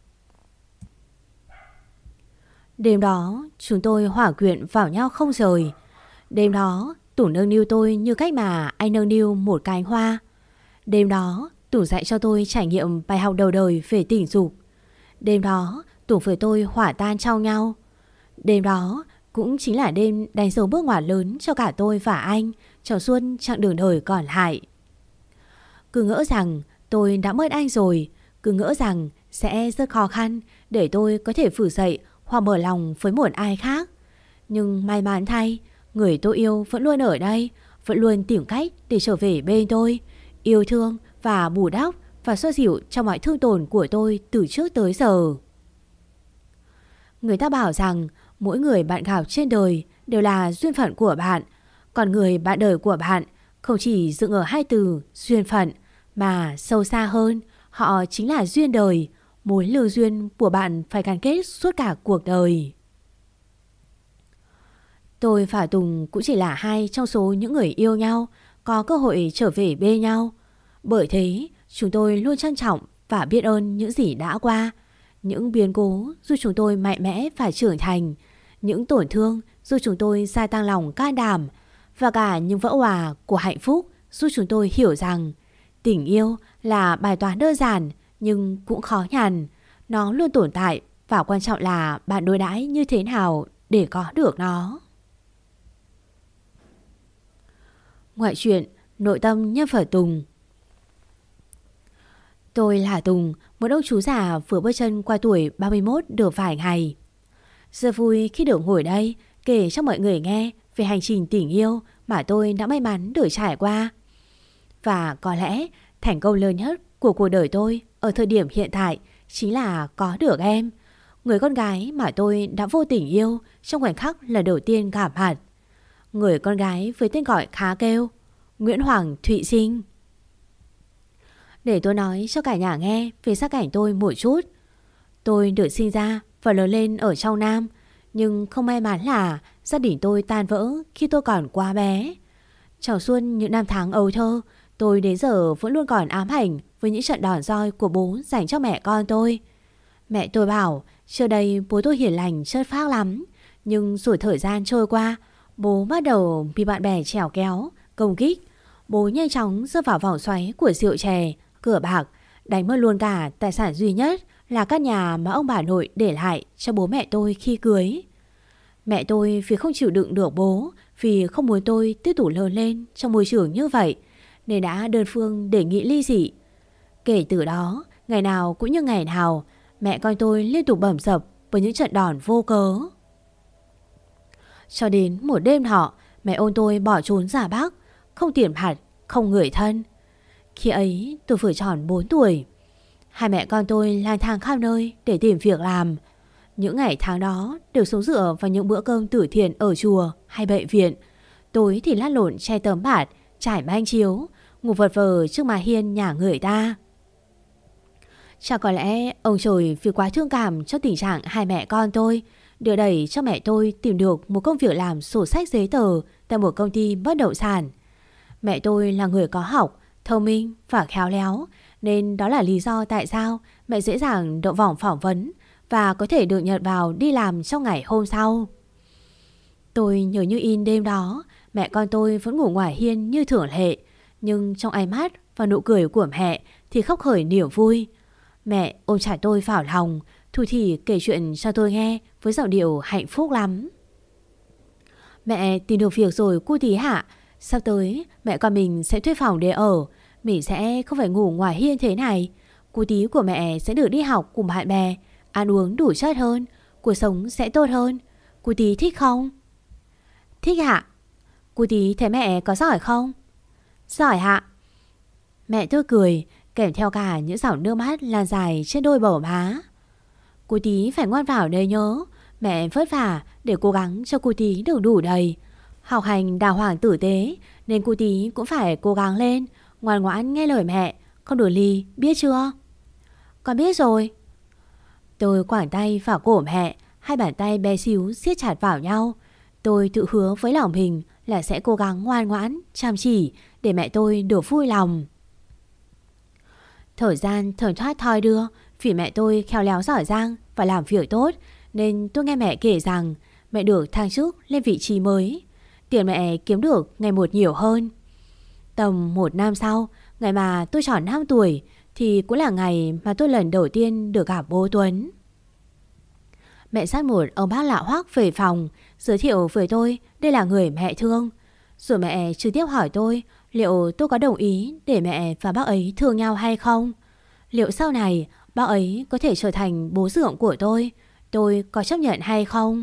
Đêm đó chúng tôi hòa quyện vào nhau không rời. Đêm đó Tùng nâng niu tôi như cách mà anh nâng niu một cánh hoa. Đêm đó Tùng dạy cho tôi trải nghiệm bài học đầu đời về tình dục. Đêm đó Tùng với tôi hỏa tan trong nhau. Đêm đó cũng chính là đêm đánh dấu bước ngoặt lớn cho cả tôi và anh trong suốt chặng đường đời còn lại. Cứ ngỡ rằng tôi đã mất anh rồi, cứ ngỡ rằng sẽ rất khó khăn để tôi có thể phủ dậy hoặc mở lòng với một ai khác. Nhưng may mắn thay, người tôi yêu vẫn luôn ở đây, vẫn luôn tìm cách để trở về bên tôi, yêu thương và bù đắp và xoa dịu cho mọi thương tổn của tôi từ trước tới giờ. Người ta bảo rằng mỗi người bạn gặp trên đời đều là duyên phận của bạn. Còn người bạn đời của bạn không chỉ dừng ở hai từ duyên phận, mà sâu xa hơn, họ chính là duyên đời. Mối lương duyên của bạn phải gắn kết suốt cả cuộc đời. Tôi và Tùng cũng chỉ là hai trong số những người yêu nhau, có cơ hội trở về bên nhau. Bởi thế, chúng tôi luôn trân trọng và biết ơn những gì đã qua. Những biến cố giúp chúng tôi mạnh mẽ và trưởng thành. Những tổn thương giúp chúng tôi gia tăng lòng can đảm. Và cả những vỡ òa của hạnh phúc giúp chúng tôi hiểu rằng tình yêu là bài toán đơn giản nhưng cũng khó nhằn. Nó luôn tồn tại và quan trọng là bạn đối đãi như thế nào để có được nó. Ngoại truyện Nội tâm nhân vật Tùng. Tôi là Tùng, một ông chú già vừa bước chân qua tuổi 31 được vài ngày. Rất vui khi được ngồi đây kể cho mọi người nghe về hành trình tình yêu mà tôi đã may mắn được trải qua. Và có lẽ thành công lớn nhất của cuộc đời tôi ở thời điểm hiện tại chính là có được em, người con gái mà tôi đã vô tình yêu trong khoảnh khắc lần đầu tiên gặp mặt. Người con gái với tên gọi khá kêu, Nguyễn Hoàng Thụy Sinh. Để tôi nói cho cả nhà nghe về gia cảnh tôi một chút. Tôi được sinh ra và lớn lên ở trong Nam, nhưng không may mắn là gia đình tôi tan vỡ khi tôi còn quá bé. Trong suốt những năm tháng ấu thơ, tôi đến giờ vẫn luôn còn ám ảnh với những trận đòn roi của bố dành cho mẹ con tôi. Mẹ tôi bảo trước đây bố tôi hiền lành chất phác lắm, nhưng rồi thời gian trôi qua, bố bắt đầu bị bạn bè trèo kéo, công kích. Bố nhanh chóng rơi vào vòng xoáy của rượu chè, cờ bạc, đánh mất luôn cả tài sản duy nhất là căn nhà mà ông bà nội để lại cho bố mẹ tôi khi cưới. Mẹ tôi vì không chịu đựng được bố, vì không muốn tôi tiếp tục lớn lên trong môi trường như vậy, nên đã đơn phương đề nghị ly dị. Kể từ đó, ngày nào cũng như ngày nào, mẹ con tôi liên tục bầm dập với những trận đòn vô cớ. Cho đến một đêm nọ, mẹ ôn tôi bỏ trốn ra Bắc, không tiền bạc, không người thân. Khi ấy tôi vừa tròn 4 tuổi. Hai mẹ con tôi lang thang khắp nơi để tìm việc làm. Những ngày tháng đó đều sống dựa vào những bữa cơm từ thiện ở chùa hay bệnh viện. Tối thì lát lộn che tấm bạt, trải manh chiếu, ngủ vật vờ trước mà hiên nhà người ta. Chắc có lẽ ông trời vì quá thương cảm cho tình trạng hai mẹ con tôi, đưa đẩy cho mẹ tôi tìm được một công việc làm sổ sách giấy tờ tại một công ty bất động sản. Mẹ tôi là người có học, thông minh và khéo léo, nên đó là lý do tại sao mẹ dễ dàng đậu vòng phỏng vấn và có thể được nhận vào đi làm trong ngày hôm sau. Tôi nhớ như in đêm đó, mẹ con tôi vẫn ngủ ngoài hiên như thường lệ, nhưng trong ánh mắt và nụ cười của mẹ thì khóc khởi niềm vui. Mẹ ôm chặt tôi vào lòng, thủ thỉ kể chuyện cho tôi nghe với giọng điệu hạnh phúc lắm. Mẹ tìm được việc rồi cô tí hả? Sắp tới mẹ con mình sẽ thuê phòng để ở, mình sẽ không phải ngủ ngoài hiên thế này. Cô tí của mẹ sẽ được đi học cùng bạn bè, ăn uống đủ chất hơn, cuộc sống sẽ tốt hơn. Cô tí thích không? Thích ạ. Cô tí thấy mẹ có giỏi không? Giỏi ạ. Mẹ tôi cười, kèm theo cả những giọt nước mắt lan dài trên đôi bờ má. Cô tí phải ngoan vào đây nhớ, mẹ vất vả để cố gắng cho cô tí được đủ đầy. Học hành đàng hoàng tử tế, nên cô tí cũng phải cố gắng lên, ngoan ngoãn nghe lời mẹ, không đổi ly, biết chưa? Con biết rồi. Tôi quàng tay vào cổ mẹ, hai bàn tay bé xíu siết chặt vào nhau. Tôi tự hứa với lòng mình là sẽ cố gắng ngoan ngoãn, chăm chỉ để mẹ tôi được vui lòng. Thời gian thởn thoát thoi đưa, vì mẹ tôi khéo léo giỏi giang và làm việc tốt, nên tôi nghe mẹ kể rằng mẹ được thăng chức lên vị trí mới. Tiền mẹ kiếm được ngày một nhiều hơn. Tầm 1 năm sau, ngày mà tôi tròn 5 tuổi, thì cũng là ngày mà tôi lần đầu tiên được gặp bố Tuấn. Mẹ dắt một ông bác lạ hoắc về phòng, giới thiệu với tôi đây là người mẹ thương. Rồi mẹ trực tiếp hỏi tôi liệu tôi có đồng ý để mẹ và bác ấy thương nhau hay không. Liệu sau này bác ấy có thể trở thành bố dượng của tôi có chấp nhận hay không.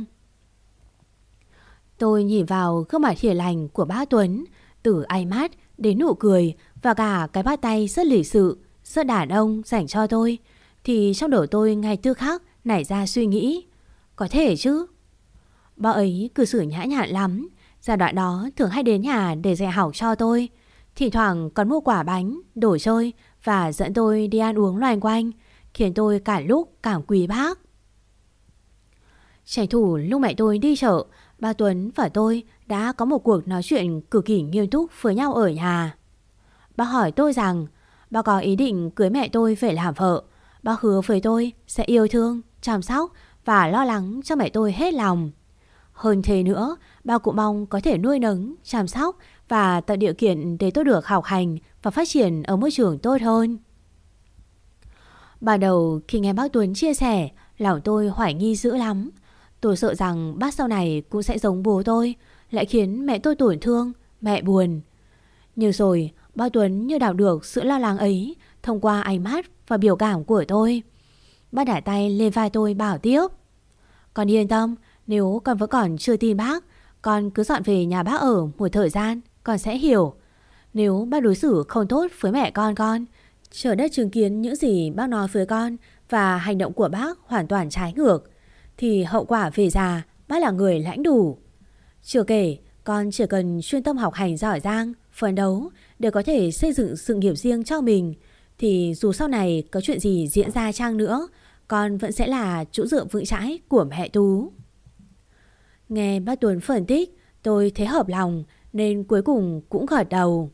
Tôi nhìn vào gương mặt hiền lành của bác Tuấn, từ ánh mắt đến nụ cười và cả cái bắt tay rất lịch sự, rất đàn ông dành cho tôi, thì trong đầu tôi ngay tức khắc nảy ra suy nghĩ, có thể chứ. Bác ấy cư xử nhã nhặn lắm, giai đoạn đó thường hay đến nhà để dạy học cho tôi, thỉnh thoảng còn mua quả bánh, đồ chơi và dẫn tôi đi ăn uống loanh quanh, khiến tôi cả lúc cảm quý bác. Tranh thủ lúc mẹ tôi đi chợ, ba Tuấn và tôi đã có một cuộc nói chuyện cực kỳ nghiêm túc với nhau ở nhà. Bác hỏi tôi rằng bác có ý định cưới mẹ tôi về làm vợ. Bác hứa với tôi sẽ yêu thương, chăm sóc và lo lắng cho mẹ tôi hết lòng. Hơn thế nữa, bác cũng mong có thể nuôi nấng, chăm sóc và tạo điều kiện để tôi được học hành và phát triển ở môi trường tốt hơn. Ban đầu khi nghe bác Tuấn chia sẻ, lòng tôi hoài nghi dữ lắm. Tôi sợ rằng bác sau này cũng sẽ giống bố tôi, lại khiến mẹ tôi tổn thương, mẹ buồn. Nhưng rồi bác Tuấn như đảo được sự lo lắng ấy thông qua ánh mắt và biểu cảm của tôi. Bác đặt tay lên vai tôi bảo tiếp: Con yên tâm, nếu con vẫn còn chưa tin bác, con cứ dọn về nhà bác ở một thời gian, con sẽ hiểu. Nếu bác đối xử không tốt với mẹ con, chờ đất chứng kiến những gì bác nói với con và hành động của bác hoàn toàn trái ngược, thì hậu quả về già bác là người lãnh đủ. Chưa kể, con chỉ cần chuyên tâm học hành giỏi giang, phấn đấu để có thể xây dựng sự nghiệp riêng cho mình, thì dù sau này có chuyện gì diễn ra chăng nữa, con vẫn sẽ là chỗ dựa vững chãi của mẹ Tú. Nghe bác Tuấn phân tích, tôi thấy hợp lòng nên cuối cùng cũng gật đầu.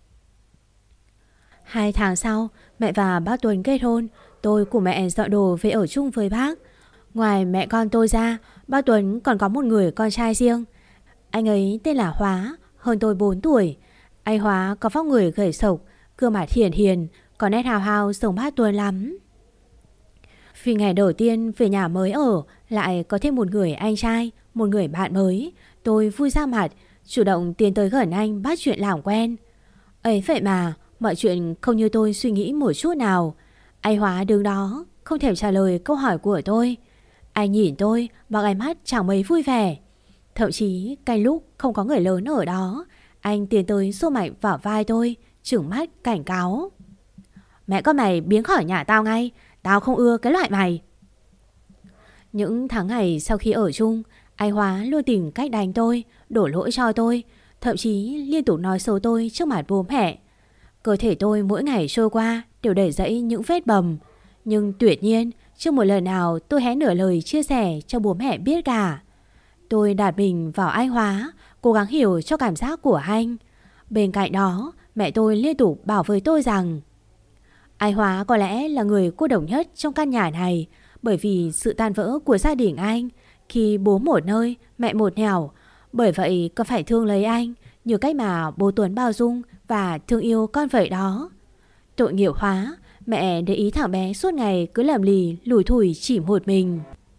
2 tháng sau, mẹ và bác Tuấn kết hôn. Tôi cùng mẹ dọn đồ về ở chung với bác. Ngoài mẹ con tôi ra, bác Tuấn còn có một người con trai riêng. Anh ấy tên là Hóa, hơn tôi 4 tuổi. Anh Hóa có vóc người gầy sộc, gương mặt hiền hiền, có nét hào hào giống bác Tuấn lắm. Vì ngày đầu tiên về nhà mới ở, lại có thêm một người anh trai, một người bạn mới, tôi vui ra mặt, chủ động tiến tới gần anh bắt chuyện làm quen. Ấy vậy mà mọi chuyện không như tôi suy nghĩ một chút nào. Anh Hóa đứng đó không thèm trả lời câu hỏi của tôi. Anh nhìn tôi bằng ánh mắt chẳng mấy vui vẻ. Thậm chí cái lúc không có người lớn ở đó, anh tiến tới xô mạnh vào vai tôi, trừng mắt cảnh cáo: Mẹ con mày biến khỏi nhà tao ngay, tao không ưa cái loại mày. Những tháng ngày sau khi ở chung, anh Hóa luôn tìm cách đánh tôi, đổ lỗi cho tôi, thậm chí liên tục nói xấu tôi trước mặt bố mẹ. Cơ thể tôi mỗi ngày trôi qua đều đầy dẫy những vết bầm, nhưng tuyệt nhiên chưa một lần nào tôi hé nửa lời chia sẻ cho bố mẹ biết cả. Tôi đặt mình vào anh Hóa, cố gắng hiểu cho cảm giác của anh. Bên cạnh đó, mẹ tôi liên tục bảo với tôi rằng anh Hóa có lẽ là người cô độc nhất trong căn nhà này, bởi vì sự tan vỡ của gia đình anh khi bố một nơi, mẹ một nẻo. Bởi vậy con phải thương lấy anh như cách mà bố Tuấn bao dung và thương yêu con vậy đó. Tội nghiệp Hóa, mẹ để ý thằng bé suốt ngày cứ lầm lì lủi thủi chỉ một mình.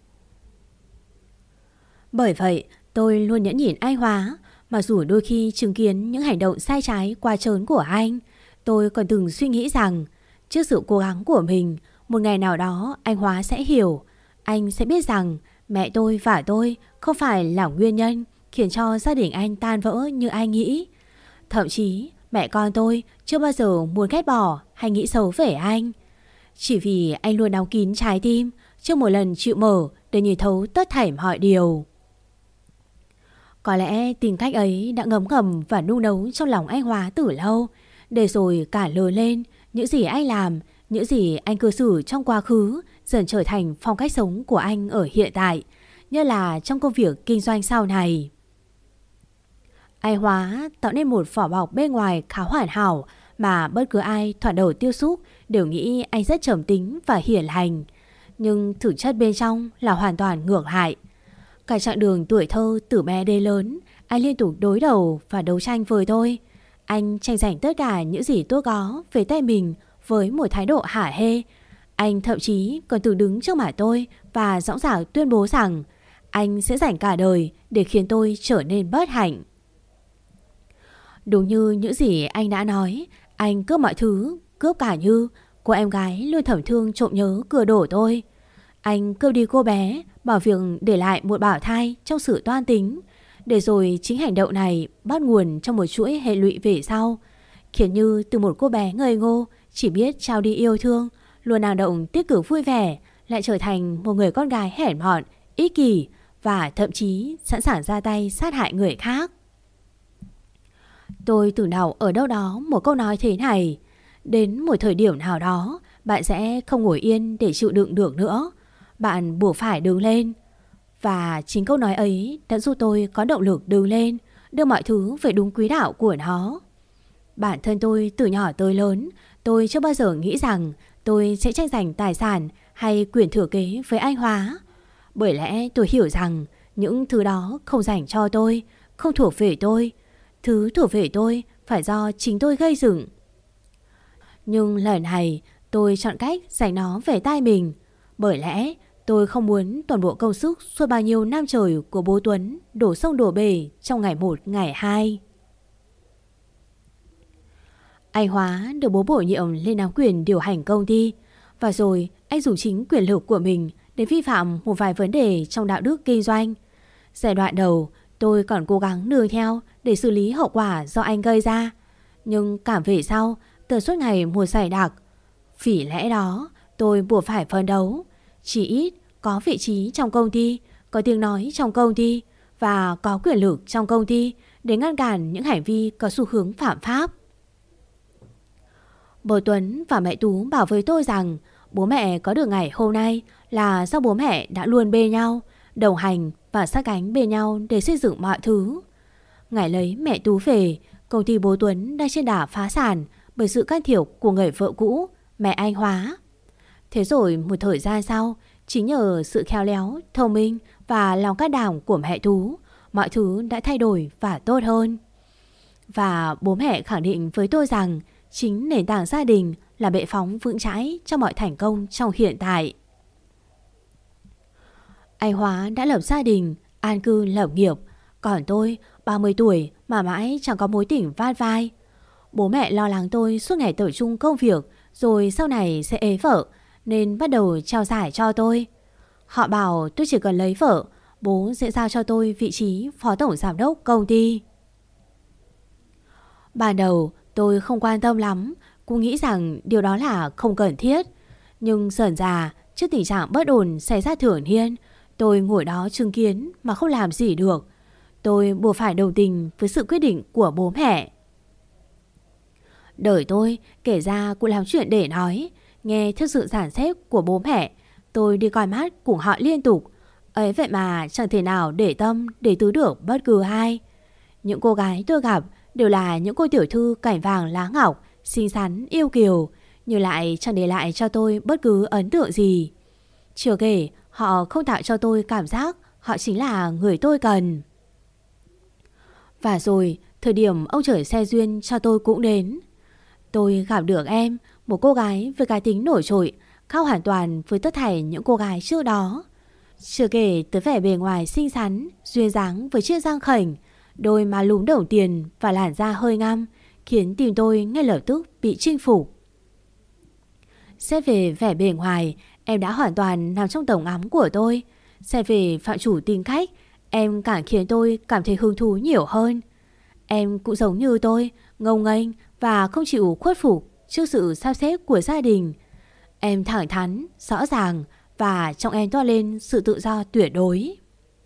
Bởi vậy tôi luôn nhẫn nhịn anh Hóa, mặc dù đôi khi chứng kiến những hành động sai trái quá trớn của anh. Tôi còn từng suy nghĩ rằng trước sự cố gắng của mình, một ngày nào đó anh Hóa sẽ hiểu. Anh sẽ biết rằng mẹ tôi và tôi không phải là nguyên nhân khiến cho gia đình anh tan vỡ như anh nghĩ. Thậm chí mẹ con tôi chưa bao giờ muốn ghét bỏ hay nghĩ xấu về anh. Chỉ vì anh luôn đóng kín trái tim, chưa một lần chịu mở để nhìn thấu tất thảy mọi điều. Có lẽ tính cách ấy đã ngấm ngầm và nung nấu trong lòng anh Hóa từ lâu, để rồi cả lớn lên, những gì anh làm Những gì anh cư xử trong quá khứ dần trở thành phong cách sống của anh ở hiện tại, như là trong công việc kinh doanh sau này. Anh Hóa tạo nên một vỏ bọc bên ngoài khá hoàn hảo mà bất cứ ai thoạt đầu tiếp xúc đều nghĩ anh rất trầm tính và hiền lành. Nhưng thực chất bên trong là hoàn toàn ngược lại. Cả chặng đường tuổi thơ từ bé đến lớn, anh liên tục đối đầu và đấu tranh với tôi. Anh tranh giành tất cả những gì tôi có về tay mình với một thái độ hả hê. Anh thậm chí còn từng đứng trước mặt tôi và dõng dạc tuyên bố rằng anh sẽ dành cả đời để khiến tôi trở nên bất hạnh. Đúng như những gì anh đã nói, anh cướp mọi thứ, cướp cả Như, cô em gái luôn thầm thương trộm nhớ cửa đổ tôi. Anh cướp đi cô bé, bảo việc để lại một bảo thai trong sự toan tính, để rồi chính hành động này bắt nguồn trong một chuỗi hệ lụy về sau, khiến Như từ một cô bé ngây ngô chỉ biết trao đi yêu thương, luôn năng động tích cực vui vẻ, lại trở thành một người con gái hèn mọn, ích kỷ và thậm chí sẵn sàng ra tay sát hại người khác. Tôi tưởng đọc ở đâu đó một câu nói thế này: đến một thời điểm nào đó, bạn sẽ không ngồi yên để chịu đựng được nữa. Bạn buộc phải đứng lên. Và chính câu nói ấy đã giúp tôi có động lực đứng lên, đưa mọi thứ về đúng quỹ đạo của nó. Bản thân tôi từ nhỏ tới lớn, tôi chưa bao giờ nghĩ rằng tôi sẽ tranh giành tài sản hay quyền thừa kế với anh Hóa. Bởi lẽ tôi hiểu rằng những thứ đó không dành cho tôi, không thuộc về tôi. Thứ thuộc về tôi phải do chính tôi gây dựng. Nhưng lần này tôi chọn cách dành nó về tay mình. Bởi lẽ tôi không muốn toàn bộ công sức suốt bao nhiêu năm trời của bố Tuấn đổ sông đổ bể trong ngày 1 ngày 2. Anh Hóa được bố bổ nhiệm lên nắm quyền điều hành công ty. Và rồi anh dùng chính quyền lực của mình để vi phạm một vài vấn đề trong đạo đức kinh doanh. Giai đoạn đầu tôi còn cố gắng nương theo để xử lý hậu quả do anh gây ra. Nhưng cảm về sau, tần suất ngày một dày đặc. Vì lẽ đó tôi buộc phải phấn đấu, chỉ ít có vị trí trong công ty, có tiếng nói trong công ty và có quyền lực trong công ty để ngăn cản những hành vi có xu hướng phạm pháp. Bố Tuấn và mẹ Tú bảo với tôi rằng bố mẹ có được ngày hôm nay là do bố mẹ đã luôn bên nhau, đồng hành và sát cánh bên nhau để xây dựng mọi thứ. Ngày lấy mẹ Tú về, công ty bố Tuấn đang trên đà phá sản bởi sự can thiệp của người vợ cũ, mẹ anh Hóa. Thế rồi một thời gian sau, chính nhờ sự khéo léo, thông minh và lòng can đảm của mẹ Tú, mọi thứ đã thay đổi và tốt hơn. Và bố mẹ khẳng định với tôi rằng chính nền tảng gia đình là bệ phóng vững chãi cho mọi thành công trong hiện tại. Anh Hóa đã lập gia đình, an cư lập nghiệp. Còn tôi 30 tuổi mà mãi chẳng có mối tình vai vai. Bố mẹ lo lắng tôi suốt ngày tập trung công việc, rồi sau này sẽ ế vợ, nên bắt đầu trao giải cho tôi. Họ bảo tôi chỉ cần lấy vợ, bố sẽ giao cho tôi vị trí phó tổng giám đốc công ty. Ban đầu tôi không quan tâm lắm, cũng nghĩ rằng điều đó là không cần thiết. Nhưng dần dà, trước tình trạng bất ổn xảy ra thường niên, tôi ngồi đó chứng kiến mà không làm gì được. Tôi buộc phải đồng tình với sự quyết định của bố mẹ. Đời tôi kể ra cũng làm chuyện để nói. Nghe theo sự giản xếp của bố mẹ, tôi đi coi mắt cùng họ liên tục. Ấy vậy mà chẳng thể nào để tâm để tứ được bất cứ ai. Những cô gái tôi gặp đều là những cô tiểu thư cảnh vàng lá ngọc, xinh xắn, yêu kiều, nhưng lại chẳng để lại cho tôi bất cứ ấn tượng gì. Chưa kể, họ không tạo cho tôi cảm giác họ chính là người tôi cần. Và rồi, thời điểm ông trời xe duyên cho tôi cũng đến. Tôi gặp được em, một cô gái với cá tính nổi trội, khác hoàn toàn với tất thảy những cô gái trước đó. Chưa kể tới vẻ bề ngoài xinh xắn, duyên dáng với chiếc răng khểnh, đôi má lúm đồng tiền và làn da hơi ngăm, khiến tim tôi ngay lập tức bị chinh phục. Xét về vẻ bề ngoài, em đã hoàn toàn nằm trong tầm ngắm của tôi. Xét về phạm chủ tính cách, em càng khiến tôi cảm thấy hứng thú nhiều hơn. Em cũng giống như tôi, ngông nghênh và không chịu khuất phục trước sự sắp xếp của gia đình. Em thẳng thắn, rõ ràng và trong em toát lên sự tự do tuyệt đối.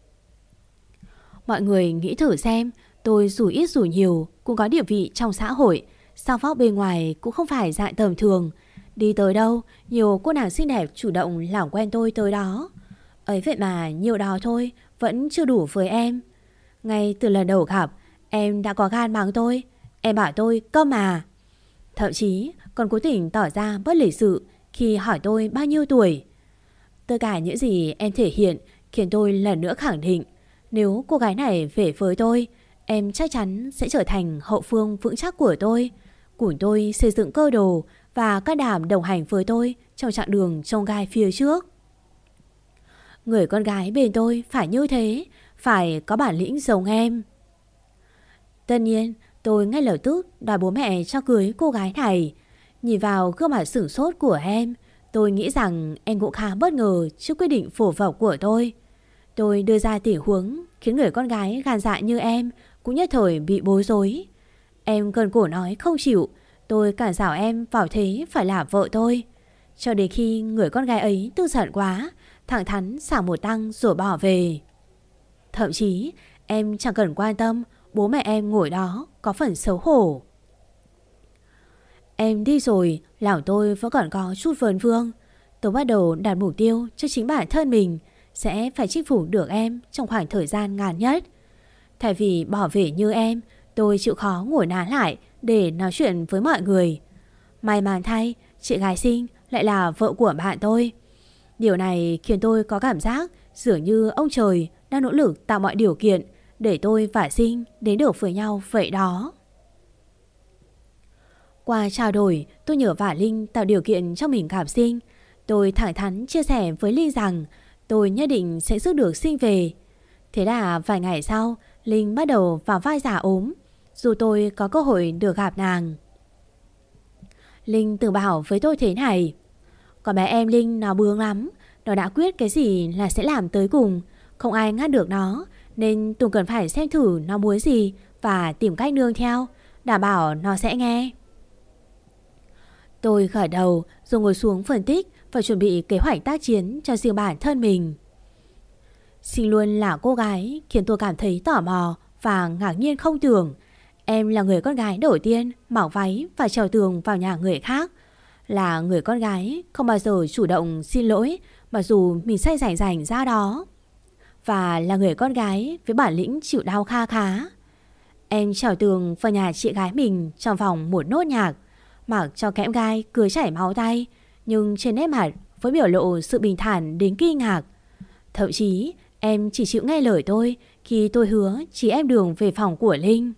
Mọi người nghĩ thử xem, tôi dù ít dù nhiều cũng có địa vị trong xã hội, sao vóc bên ngoài cũng không phải dạng tầm thường, Đi tới đâu, nhiều cô nàng xinh đẹp chủ động làm quen tôi tới đó. Ấy vậy mà nhiều đó thôi vẫn chưa đủ với em. Ngay từ lần đầu gặp, em đã có gan mắng tôi. Em bảo tôi câm à. Thậm chí còn cố tình tỏ ra bất lịch sự khi hỏi tôi bao nhiêu tuổi. Tất cả những gì em thể hiện khiến tôi lần nữa khẳng định, nếu cô gái này về với tôi, em chắc chắn sẽ trở thành hậu phương vững chắc của tôi, cùng tôi xây dựng cơ đồ và can đảm đồng hành với tôi trong chặng đường chông gai phía trước. Người con gái bên tôi phải như thế, phải có bản lĩnh giống em. Tất nhiên, tôi ngay lập tức đòi bố mẹ cho cưới cô gái này. Nhìn vào gương mặt sửng sốt của em, tôi nghĩ rằng em cũng khá bất ngờ trước quyết định phổ phộc của tôi. Tôi đưa ra tình huống khiến người con gái gan dạ như em cũng nhất thời bị bối rối. Em gần cổ nói không chịu, tôi cản rảo em vào thế phải là vợ tôi. Cho đến khi người con gái ấy tức giận quá, thẳng thắn xả một tăng rồi bỏ về. Thậm chí em chẳng cần quan tâm bố mẹ em ngồi đó có phần xấu hổ. Em đi rồi, lòng tôi vẫn còn có chút vờn vương. Tôi bắt đầu đặt mục tiêu cho chính bản thân mình, sẽ phải chinh phục được em trong khoảng thời gian ngắn nhất. Thay vì bỏ về như em, tôi chịu khó ngồi nán lại để nói chuyện với mọi người. May mắn thay, chị gái xinh lại là vợ của bạn tôi. Điều này khiến tôi có cảm giác dường như ông trời đang nỗ lực tạo mọi điều kiện để tôi và Sinh đến được với nhau vậy đó. Qua trao đổi, tôi nhờ vả Linh tạo điều kiện cho mình gặp Sinh. Tôi thẳng thắn chia sẻ với Linh rằng tôi nhất định sẽ giúp được Sinh về. Thế là vài ngày sau, Linh bắt đầu vào vai giả ốm, dù tôi có cơ hội được gặp nàng. Linh từng bảo với tôi thế này: con bé em Linh nó bướng lắm, nó đã quyết cái gì là sẽ làm tới cùng, không ai ngắt được nó, nên Tùng cần phải xem thử nó muốn gì và tìm cách nương theo, đảm bảo nó sẽ nghe. Tôi khởi đầu rồi ngồi xuống phân tích và chuẩn bị kế hoạch tác chiến cho riêng bản thân mình. Sinh luôn là cô gái khiến tôi cảm thấy tò mò và ngạc nhiên không tưởng. Em là người con gái đầu tiên mặc váy và trèo tường vào nhà người khác. Là người con gái không bao giờ chủ động xin lỗi mặc dù mình sai rảnh rảnh ra đó. Và là người con gái với bản lĩnh chịu đau kha khá. Em trèo tường vào nhà chị gái mình trong vòng một nốt nhạc, mặc cho kẽm gai cười chảy máu tay, nhưng trên nét mặt với biểu lộ sự bình thản đến kinh ngạc. Thậm chí em chỉ chịu nghe lời tôi khi tôi hứa chỉ em đường về phòng của Linh.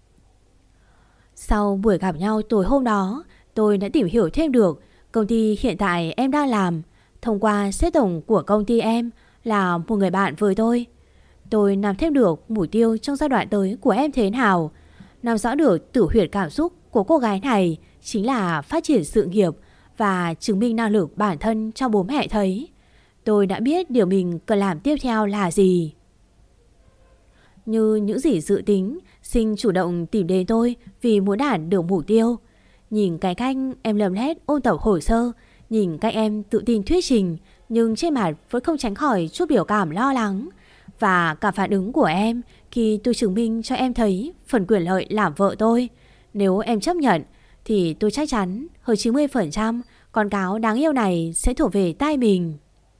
Sau buổi gặp nhau tối hôm đó, tôi đã tìm hiểu thêm được công ty hiện tại em đang làm thông qua sếp tổng của công ty em là một người bạn với tôi. Tôi nắm thêm được mục tiêu trong giai đoạn tới của em thế nào, nắm rõ được tử huyệt cảm xúc của cô gái này chính là phát triển sự nghiệp và chứng minh năng lực bản thân cho bố mẹ thấy. Tôi đã biết điều mình cần làm tiếp theo là gì. Như những gì dự tính, Sinh chủ động tìm đến tôi vì muốn đạt được mục tiêu. Nhìn cái cách em lầm lét ôn tập hồ sơ, nhìn cách em tự tin thuyết trình, nhưng trên mặt vẫn không tránh khỏi chút biểu cảm lo lắng. Và cả phản ứng của em khi tôi chứng minh cho em thấy phần quyền lợi làm vợ tôi. Nếu em chấp nhận thì tôi chắc chắn hơn 90% con cáo đáng yêu này sẽ thuộc về tay mình.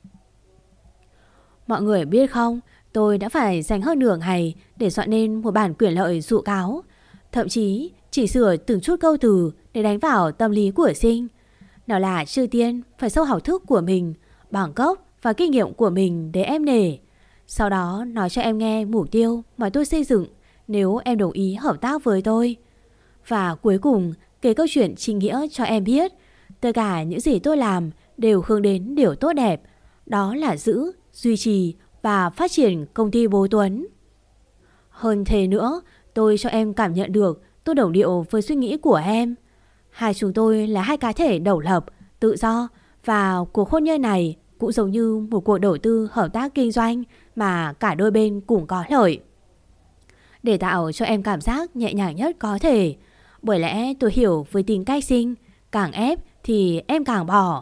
Mọi người biết không, tôi đã phải dành hơn nửa ngày để soạn nên một bản quyền lợi dụ cáo. Thậm chí chỉ sửa từng chút câu từ để đánh vào tâm lý của Sinh. Nào là trước tiên phải sâu học thức của mình, bằng cấp và kinh nghiệm của mình để em nể. Sau đó nói cho em nghe mục tiêu mà tôi xây dựng nếu em đồng ý hợp tác với tôi. Và cuối cùng kể câu chuyện chính nghĩa cho em biết tất cả những gì tôi làm đều hướng đến điều tốt đẹp. Đó là giữ, duy trì và phát triển công ty bố Tuấn. Hơn thế nữa, tôi cho em cảm nhận được tôi đồng điệu với suy nghĩ của em. Hai chúng tôi là hai cá thể độc lập, tự do, và cuộc hôn nhân này cũng giống như một cuộc đầu tư hợp tác kinh doanh mà cả đôi bên cùng có lợi. Để tạo cho em cảm giác nhẹ nhàng nhất có thể, bởi lẽ tôi hiểu với tính cách Sinh, càng ép thì em càng bỏ.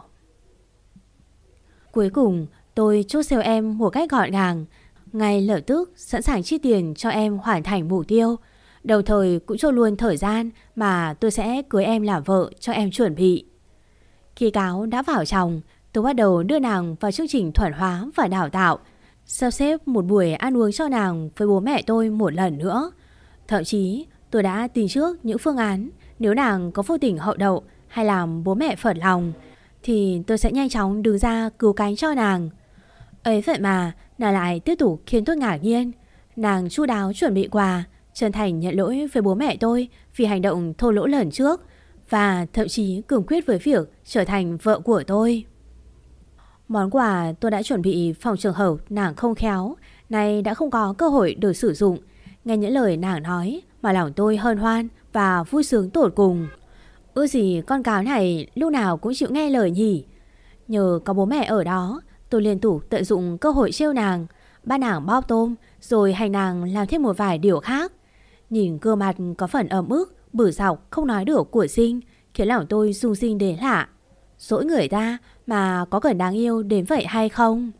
Cuối cùng tôi chốt sale em một cách gọn gàng, ngay lập tức sẵn sàng chi tiền cho em hoàn thành mục tiêu, đồng thời cũng cho luôn thời gian mà tôi sẽ cưới em làm vợ cho em chuẩn bị. Khi cáo đã vào chồng, tôi bắt đầu đưa nàng vào chương trình thuần hóa và đào tạo, sắp xếp một buổi ăn uống cho nàng với bố mẹ tôi một lần nữa. Thậm chí tôi đã tính trước những phương án nếu nàng có vô tình hậu đậu hay làm bố mẹ phật lòng thì tôi sẽ nhanh chóng đứng ra cứu cánh cho nàng. Ấy vậy mà nàng lại tiếp tục khiến tôi ngạc nhiên. Nàng chu đáo chuẩn bị quà, chân thành nhận lỗi với bố mẹ tôi vì hành động thô lỗ lần trước, và thậm chí cương quyết với việc trở thành vợ của tôi. Món quà tôi đã chuẩn bị phòng trường hợp nàng không khéo, nay đã không có cơ hội được sử dụng. Nghe những lời nàng nói mà lòng tôi hân hoan và vui sướng tột cùng. Ước gì con cáo này lúc nào cũng chịu nghe lời nhỉ. Nhờ có bố mẹ ở đó, tôi liên tục tận dụng cơ hội trêu nàng, bắt nàng bóp tôm, rồi hành nàng làm thêm một vài điều khác. Nhìn gương mặt có phần ấm ức, bử dọc không nói được của Sinh khiến lòng tôi rung rinh đến lạ. Dỗi người ta mà có cần đáng yêu đến vậy hay không?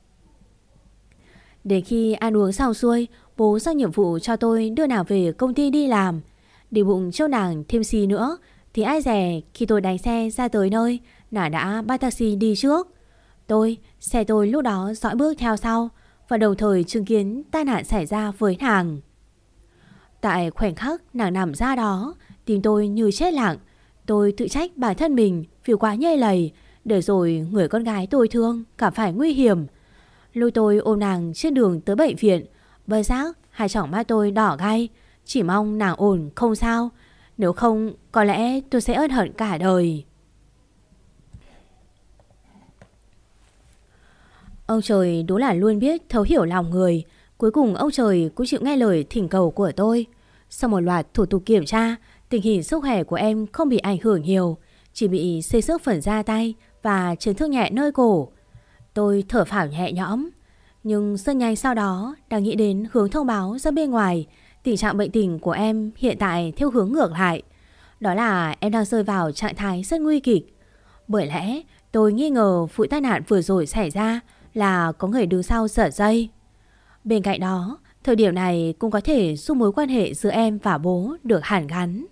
Đến khi ăn uống xong xuôi, bố giao nhiệm vụ cho tôi đưa nàng về công ty đi làm. Để bụng cho nàng thêm xì nữa thì ai dè khi tôi đánh xe ra tới nơi, nàng đã bắt taxi đi trước. Xe tôi lúc đó dõi bước theo sau và đồng thời chứng kiến tai nạn xảy ra với nàng. Tại khoảnh khắc nàng nằm ra đó, tim tôi như chết lặng. Tôi tự trách bản thân mình vì quá nhây lầy, để rồi người con gái tôi thương cảm phải nguy hiểm. Lúc tôi ôm nàng trên đường tới bệnh viện, bất giác hai tròng mắt tôi đỏ gay, chỉ mong nàng ổn không sao. Nếu không, có lẽ tôi sẽ ân hận cả đời. Ông trời đúng là luôn biết thấu hiểu lòng người. Cuối cùng ông trời cũng chịu nghe lời thỉnh cầu của tôi. Sau một loạt thủ tục kiểm tra, tình hình sức khỏe của em không bị ảnh hưởng nhiều, chỉ bị xây xước phần da tay và chấn thương nhẹ nơi cổ. Tôi thở phào nhẹ nhõm. Nhưng rất nhanh sau đó đang nghĩ đến hướng thông báo ra bên ngoài tình trạng bệnh tình của em hiện tại theo hướng ngược lại. Đó là em đang rơi vào trạng thái rất nguy kịch. Bởi lẽ tôi nghi ngờ vụ tai nạn vừa rồi xảy ra là có người đứng sau giật dây. Bên cạnh đó, thời điểm này cũng có thể giúp mối quan hệ giữa em và bố được hàn gắn.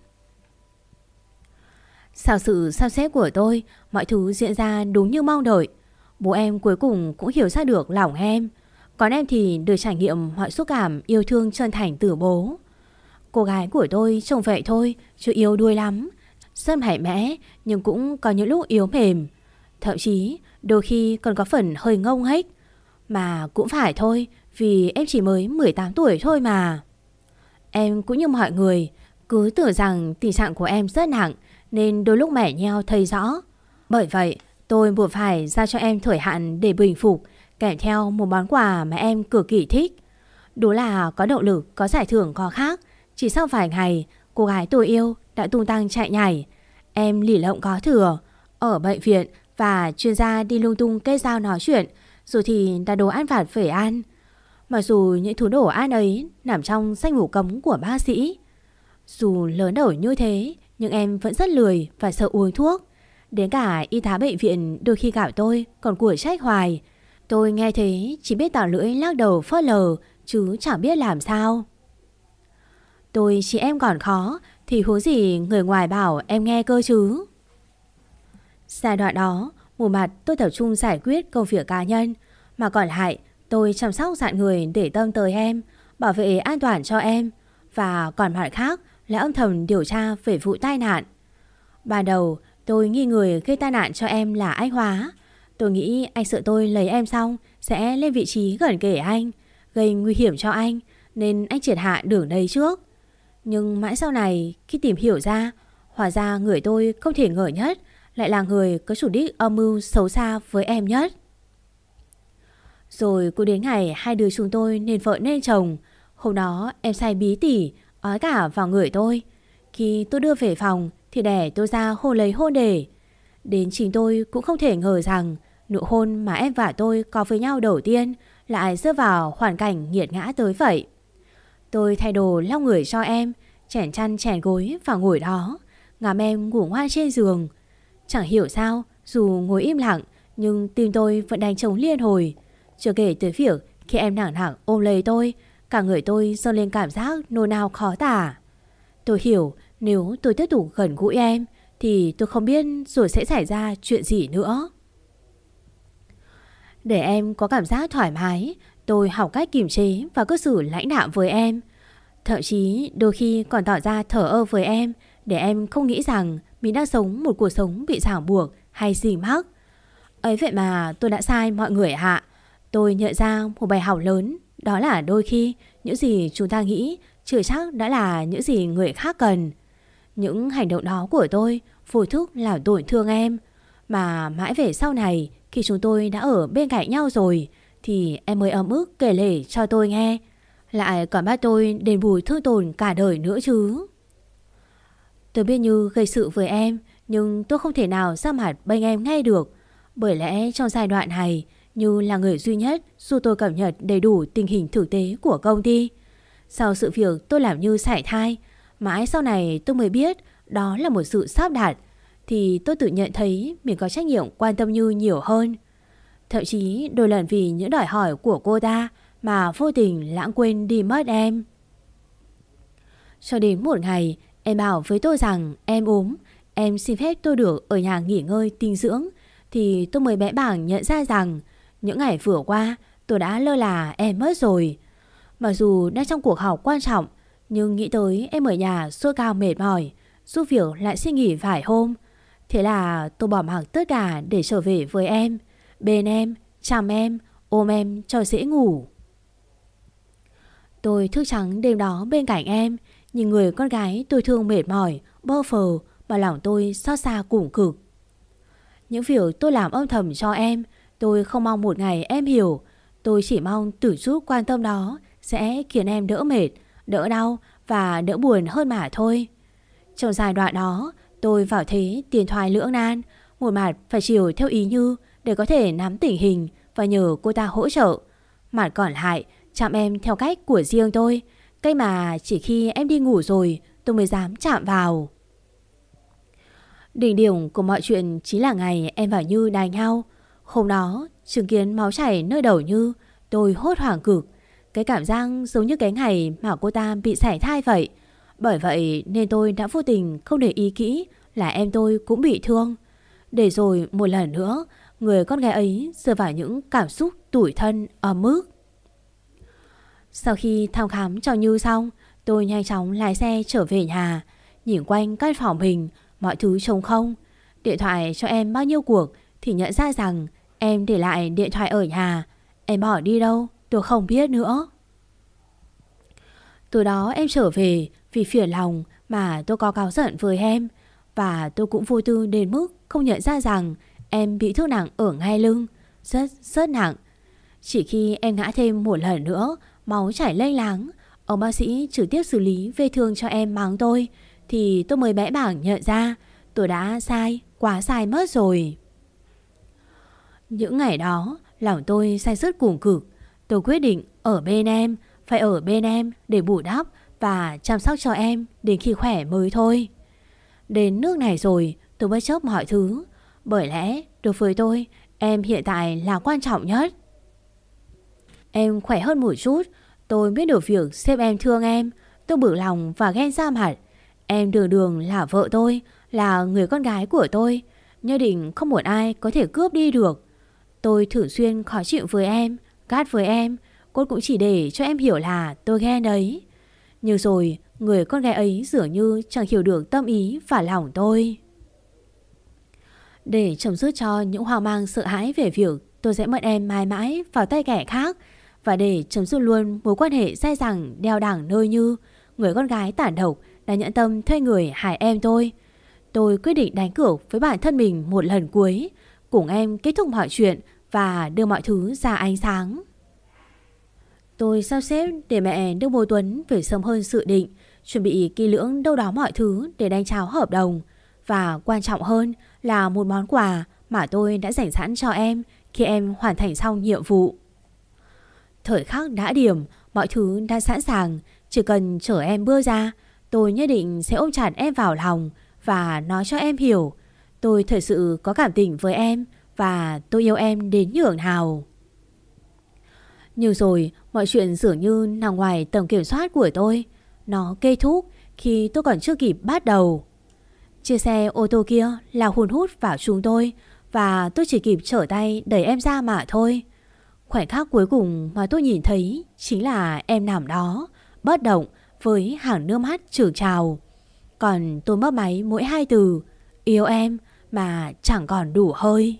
Sau sự sắp xếp của tôi, mọi thứ diễn ra đúng như mong đợi. Bố em cuối cùng cũng hiểu ra được lòng em. Còn em thì được trải nghiệm mọi xúc cảm yêu thương chân thành từ bố. Cô gái của tôi trông vậy thôi, chứ yếu đuối lắm. Rất mạnh mẽ, nhưng cũng có những lúc yếu mềm. Thậm chí đôi khi còn có phần hơi ngông nghếch. Mà cũng phải thôi, vì em chỉ mới 18 tuổi thôi mà. Em cũng như mọi người, cứ tưởng rằng tình trạng của em rất nặng nên đôi lúc mẻ nheo thấy rõ. Bởi vậy tôi buộc phải giao cho em thời hạn để bình phục, kèm theo một món quà mà em cực kỳ thích. Đúng là có động lực, có giải thưởng có khác. Chỉ sau vài ngày, cô gái tôi yêu đã tung tăng chạy nhảy. Em lỉ lộng có thừa. Ở bệnh viện và chuyên gia đi lung tung cây dao nói chuyện, rồi thì đặt đồ ăn vặt về ăn. Mặc dù những thứ đồ ăn ấy nằm trong danh mục cấm của bác sĩ. Dù lớn đầu như thế, nhưng em vẫn rất lười và sợ uống thuốc. Đến cả y tá bệnh viện đôi khi gặp tôi còn của trách hoài. Tôi nghe thế chỉ biết tào lưỡi lắc đầu phớt lờ, chứ chẳng biết làm sao. Tôi chỉ em còn khó thì huống gì người ngoài bảo em nghe cơ chứ. Giai đoạn đó, một mặt tôi tập trung giải quyết công việc cá nhân, mà còn lại tôi chăm sóc dặn người để tâm tới em, bảo vệ an toàn cho em. Và còn mặt khác là âm thầm điều tra về vụ tai nạn. Ban đầu tôi nghi người gây tai nạn cho em là anh Hóa. Tôi nghĩ anh sợ tôi lấy em xong sẽ lên vị trí gần kề anh, gây nguy hiểm cho anh, nên anh triệt hạ đường đây trước. Nhưng mãi sau này khi tìm hiểu ra, hóa ra người tôi không thể ngờ nhất lại là người có chủ đích âm mưu xấu xa với em nhất. Rồi cũng đến ngày hai đứa chúng tôi nên vợ nên chồng. Hôm đó em say bí tỉ, ói cả vào người tôi. Khi tôi đưa về phòng thì đẻ tôi ra hôn lấy hôn để. Đến chính tôi cũng không thể ngờ rằng nụ hôn mà em và tôi có với nhau đầu tiên lại rơi vào hoàn cảnh nghiệt ngã tới vậy. Tôi thay đồ lau người cho em, chèn chăn chèn gối và ngồi đó, ngắm em ngủ ngoan trên giường. Chẳng hiểu sao, dù ngồi im lặng nhưng tim tôi vẫn đánh trống liên hồi. Chưa kể tới việc khi em nặng nặng ôm lấy tôi, cả người tôi dâng lên cảm giác nôn nao khó tả. Tôi hiểu nếu tôi tiếp tục gần gũi em thì tôi không biết rồi sẽ xảy ra chuyện gì nữa. Để em có cảm giác thoải mái, tôi học cách kiềm chế và cư xử lãnh đạm với em. Thậm chí đôi khi còn tỏ ra thờ ơ với em, để em không nghĩ rằng mình đang sống một cuộc sống bị ràng buộc hay gì mắc. Ấy vậy mà tôi đã sai mọi người ạ. Tôi nhận ra một bài học lớn, đó là đôi khi những gì chúng ta nghĩ chưa chắc đã là những gì người khác cần. Những hành động đó của tôi vô thức làm tổn thương em. Mà mãi về sau này, khi chúng tôi đã ở bên cạnh nhau rồi, thì em mới ấm ức kể lể cho tôi nghe, lại còn bắt tôi đền bù thương tổn cả đời nữa chứ. Tôi biết Như gây sự với em, nhưng tôi không thể nào ra mặt bênh em ngay được. Bởi lẽ trong giai đoạn này, Như là người duy nhất giúp tôi cập nhật đầy đủ tình hình thực tế của công ty. Sau sự việc tôi làm Như sảy thai, mãi sau này tôi mới biết đó là một sự sắp đặt, thì tôi tự nhận thấy mình có trách nhiệm quan tâm Như nhiều hơn. Thậm chí đôi lần vì những đòi hỏi của cô ta mà vô tình lãng quên đi mất em. Cho đến một ngày, em bảo với tôi rằng em ốm, em xin phép tôi được ở nhà nghỉ ngơi tinh dưỡng, thì tôi mới bẽ bảng nhận ra rằng những ngày vừa qua tôi đã lơ là em mất rồi. Mặc dù đang trong cuộc họp quan trọng, nhưng nghĩ tới em ở nhà sốt cao mệt mỏi, giúp việc lại xin nghỉ vài hôm. Thế là tôi bỏ mặc tất cả để trở về với em, bên em, chăm em, ôm em cho dễ ngủ. Tôi thức trắng đêm đó bên cạnh em, nhìn người con gái tôi thương mệt mỏi, bơ phờ mà lòng tôi xót xa cùng cực. Những việc tôi làm âm thầm cho em, tôi không mong một ngày em hiểu. Tôi chỉ mong từ chút quan tâm đó sẽ khiến em đỡ mệt, đỡ đau và đỡ buồn hơn mà thôi. Trong giai đoạn đó, tôi vào thế tiền thoái lưỡng nan, một mặt phải chiều theo ý Như để có thể nắm tình hình và nhờ cô ta hỗ trợ. Mặt còn lại, chăm em theo cách của riêng tôi, cách mà chỉ khi em đi ngủ rồi tôi mới dám chạm vào. Đỉnh điểm của mọi chuyện chính là ngày em và Như đánh nhau. Hôm đó, chứng kiến máu chảy nơi đầu Như, tôi hốt hoảng cực. Cái cảm giác giống như cái ngày mà cô ta bị sảy thai vậy. Bởi vậy nên tôi đã vô tình không để ý kỹ là em tôi cũng bị thương. Để rồi một lần nữa, người con gái ấy rơi vào những cảm xúc tủi thân ấm ức. Sau khi thăm khám cho Như xong, tôi nhanh chóng lái xe trở về nhà. Nhìn quanh căn phòng mình, mọi thứ trống không. Điện thoại cho em bao nhiêu cuộc thì nhận ra rằng em để lại điện thoại ở nhà. Em bỏ đi đâu tôi không biết nữa. Từ đó em trở về vì phiền lòng mà tôi có cáu giận với em. Và tôi cũng vô tư đến mức không nhận ra rằng em bị thương nặng ở ngay lưng. Rất nặng. Chỉ khi em ngã thêm một lần nữa, máu chảy lênh láng, ông bác sĩ trực tiếp xử lý vết thương cho em mắng tôi, thì tôi mới bẽ bảng nhận ra tôi đã sai, quá sai mất rồi. Những ngày đó, lòng tôi say sứt cùng cực. Tôi quyết định ở bên em, phải ở bên em để bù đắp và chăm sóc cho em đến khi khỏe mới thôi. Đến nước này rồi, tôi bất chấp mọi thứ. Bởi lẽ, đối với tôi, em hiện tại là quan trọng nhất. Em khỏe hơn một chút, tôi biết được việc sếp em thương em. Tôi bực lòng và ghen ra mặt. Em đường đường là vợ tôi, là người con gái của tôi, nhất định không một ai có thể cướp đi được. Tôi thường xuyên khó chịu với em, gắt với em, cô cũng chỉ để cho em hiểu là tôi ghen đấy. Nhưng rồi, người con gái ấy dường như chẳng hiểu được tâm ý và lòng tôi. Để chấm dứt cho những hoang mang sợ hãi về việc tôi sẽ mất em mãi mãi vào tay kẻ khác, và để chấm dứt luôn mối quan hệ dai dẳng đeo đẳng nơi Như, người con gái tàn độc đã nhẫn tâm thuê người hại em tôi quyết định đánh cược với bản thân mình một lần cuối, cùng em kết thúc mọi chuyện và đưa mọi thứ ra ánh sáng. Tôi sắp xếp để mẹ đưa bố Tuấn về sớm hơn dự định, chuẩn bị kỹ lưỡng đâu đó mọi thứ để đánh tráo hợp đồng. Và quan trọng hơn là một món quà mà tôi đã dành sẵn cho em khi em hoàn thành xong nhiệm vụ. Thời khắc đã điểm, mọi thứ đã sẵn sàng, chỉ cần chở em bước ra, tôi nhất định sẽ ôm chặt em vào lòng và nói cho em hiểu tôi thật sự có cảm tình với em và tôi yêu em đến nhường nào. Nhưng rồi mọi chuyện dường như nằm ngoài tầm kiểm soát của tôi. Nó kết thúc khi tôi còn chưa kịp bắt đầu. Chiếc xe ô tô kia là hun hút vào chúng tôi và tôi chỉ kịp trở tay đẩy em ra mà thôi. Khoảnh khắc cuối cùng mà tôi nhìn thấy chính là em nằm đó, bất động với hàng nước mắt chửng trào. Còn tôi mấp máy mỗi 2 từ yêu em mà chẳng còn đủ hơi.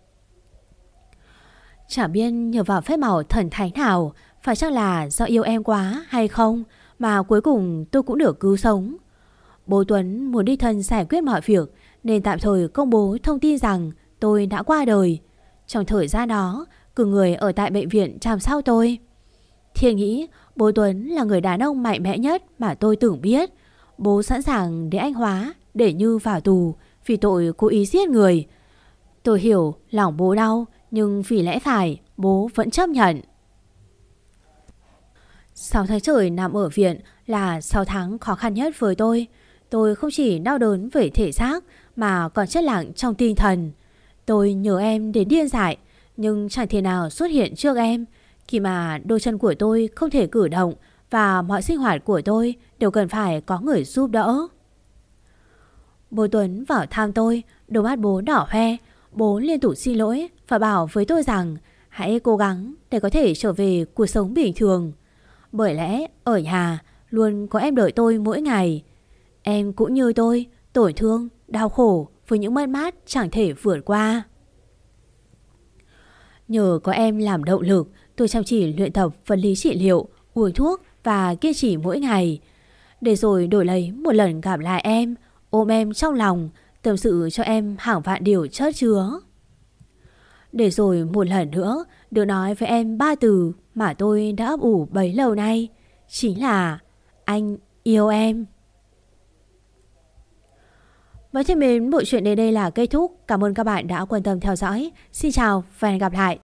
Chả biết nhờ vào phép màu thần thánh nào, phải chắc là do yêu em quá hay không mà cuối cùng tôi cũng được cứu sống. Bố Tuấn muốn đi thân giải quyết mọi việc nên tạm thời công bố thông tin rằng tôi đã qua đời. Trong thời gian đó, cử người ở tại bệnh viện chăm sóc tôi. Thiên nghĩ bố Tuấn là người đàn ông mạnh mẽ nhất mà tôi từng biết. Bố sẵn sàng để anh Hóa để Như vào tù vì tội cố ý giết người. Tôi hiểu lòng bố đau, nhưng vì lẽ phải bố vẫn chấp nhận. 6 tháng trời nằm ở viện là 6 tháng khó khăn nhất với tôi. Tôi không chỉ đau đớn về thể xác mà còn chết lặng trong tinh thần. Tôi nhớ em đến điên dại, nhưng chẳng thể nào xuất hiện trước em khi mà đôi chân của tôi không thể cử động và mọi sinh hoạt của tôi đều cần phải có người giúp đỡ. Bố Tuấn vào thăm tôi, đôi mắt bố đỏ hoe. Bố liên tục xin lỗi và bảo với tôi rằng hãy cố gắng để có thể trở về cuộc sống bình thường. Bởi lẽ ở nhà luôn có em đợi tôi mỗi ngày. Em cũng như tôi, tổn thương, đau khổ với những mất mát chẳng thể vượt qua. Nhờ có em làm động lực, tôi chăm chỉ luyện tập vật lý trị liệu, uống thuốc và kiên trì mỗi ngày. Để rồi đổi lấy một lần gặp lại em, ôm em trong lòng, tâm sự cho em hàng vạn điều chất chứa. Để rồi một lần nữa được nói với em 3 từ mà tôi đã ấp ủ bấy lâu nay, chính là anh yêu em. Và thân mến, bộ truyện đến đây là kết thúc. Cảm ơn các bạn đã quan tâm theo dõi. Xin chào và hẹn gặp lại.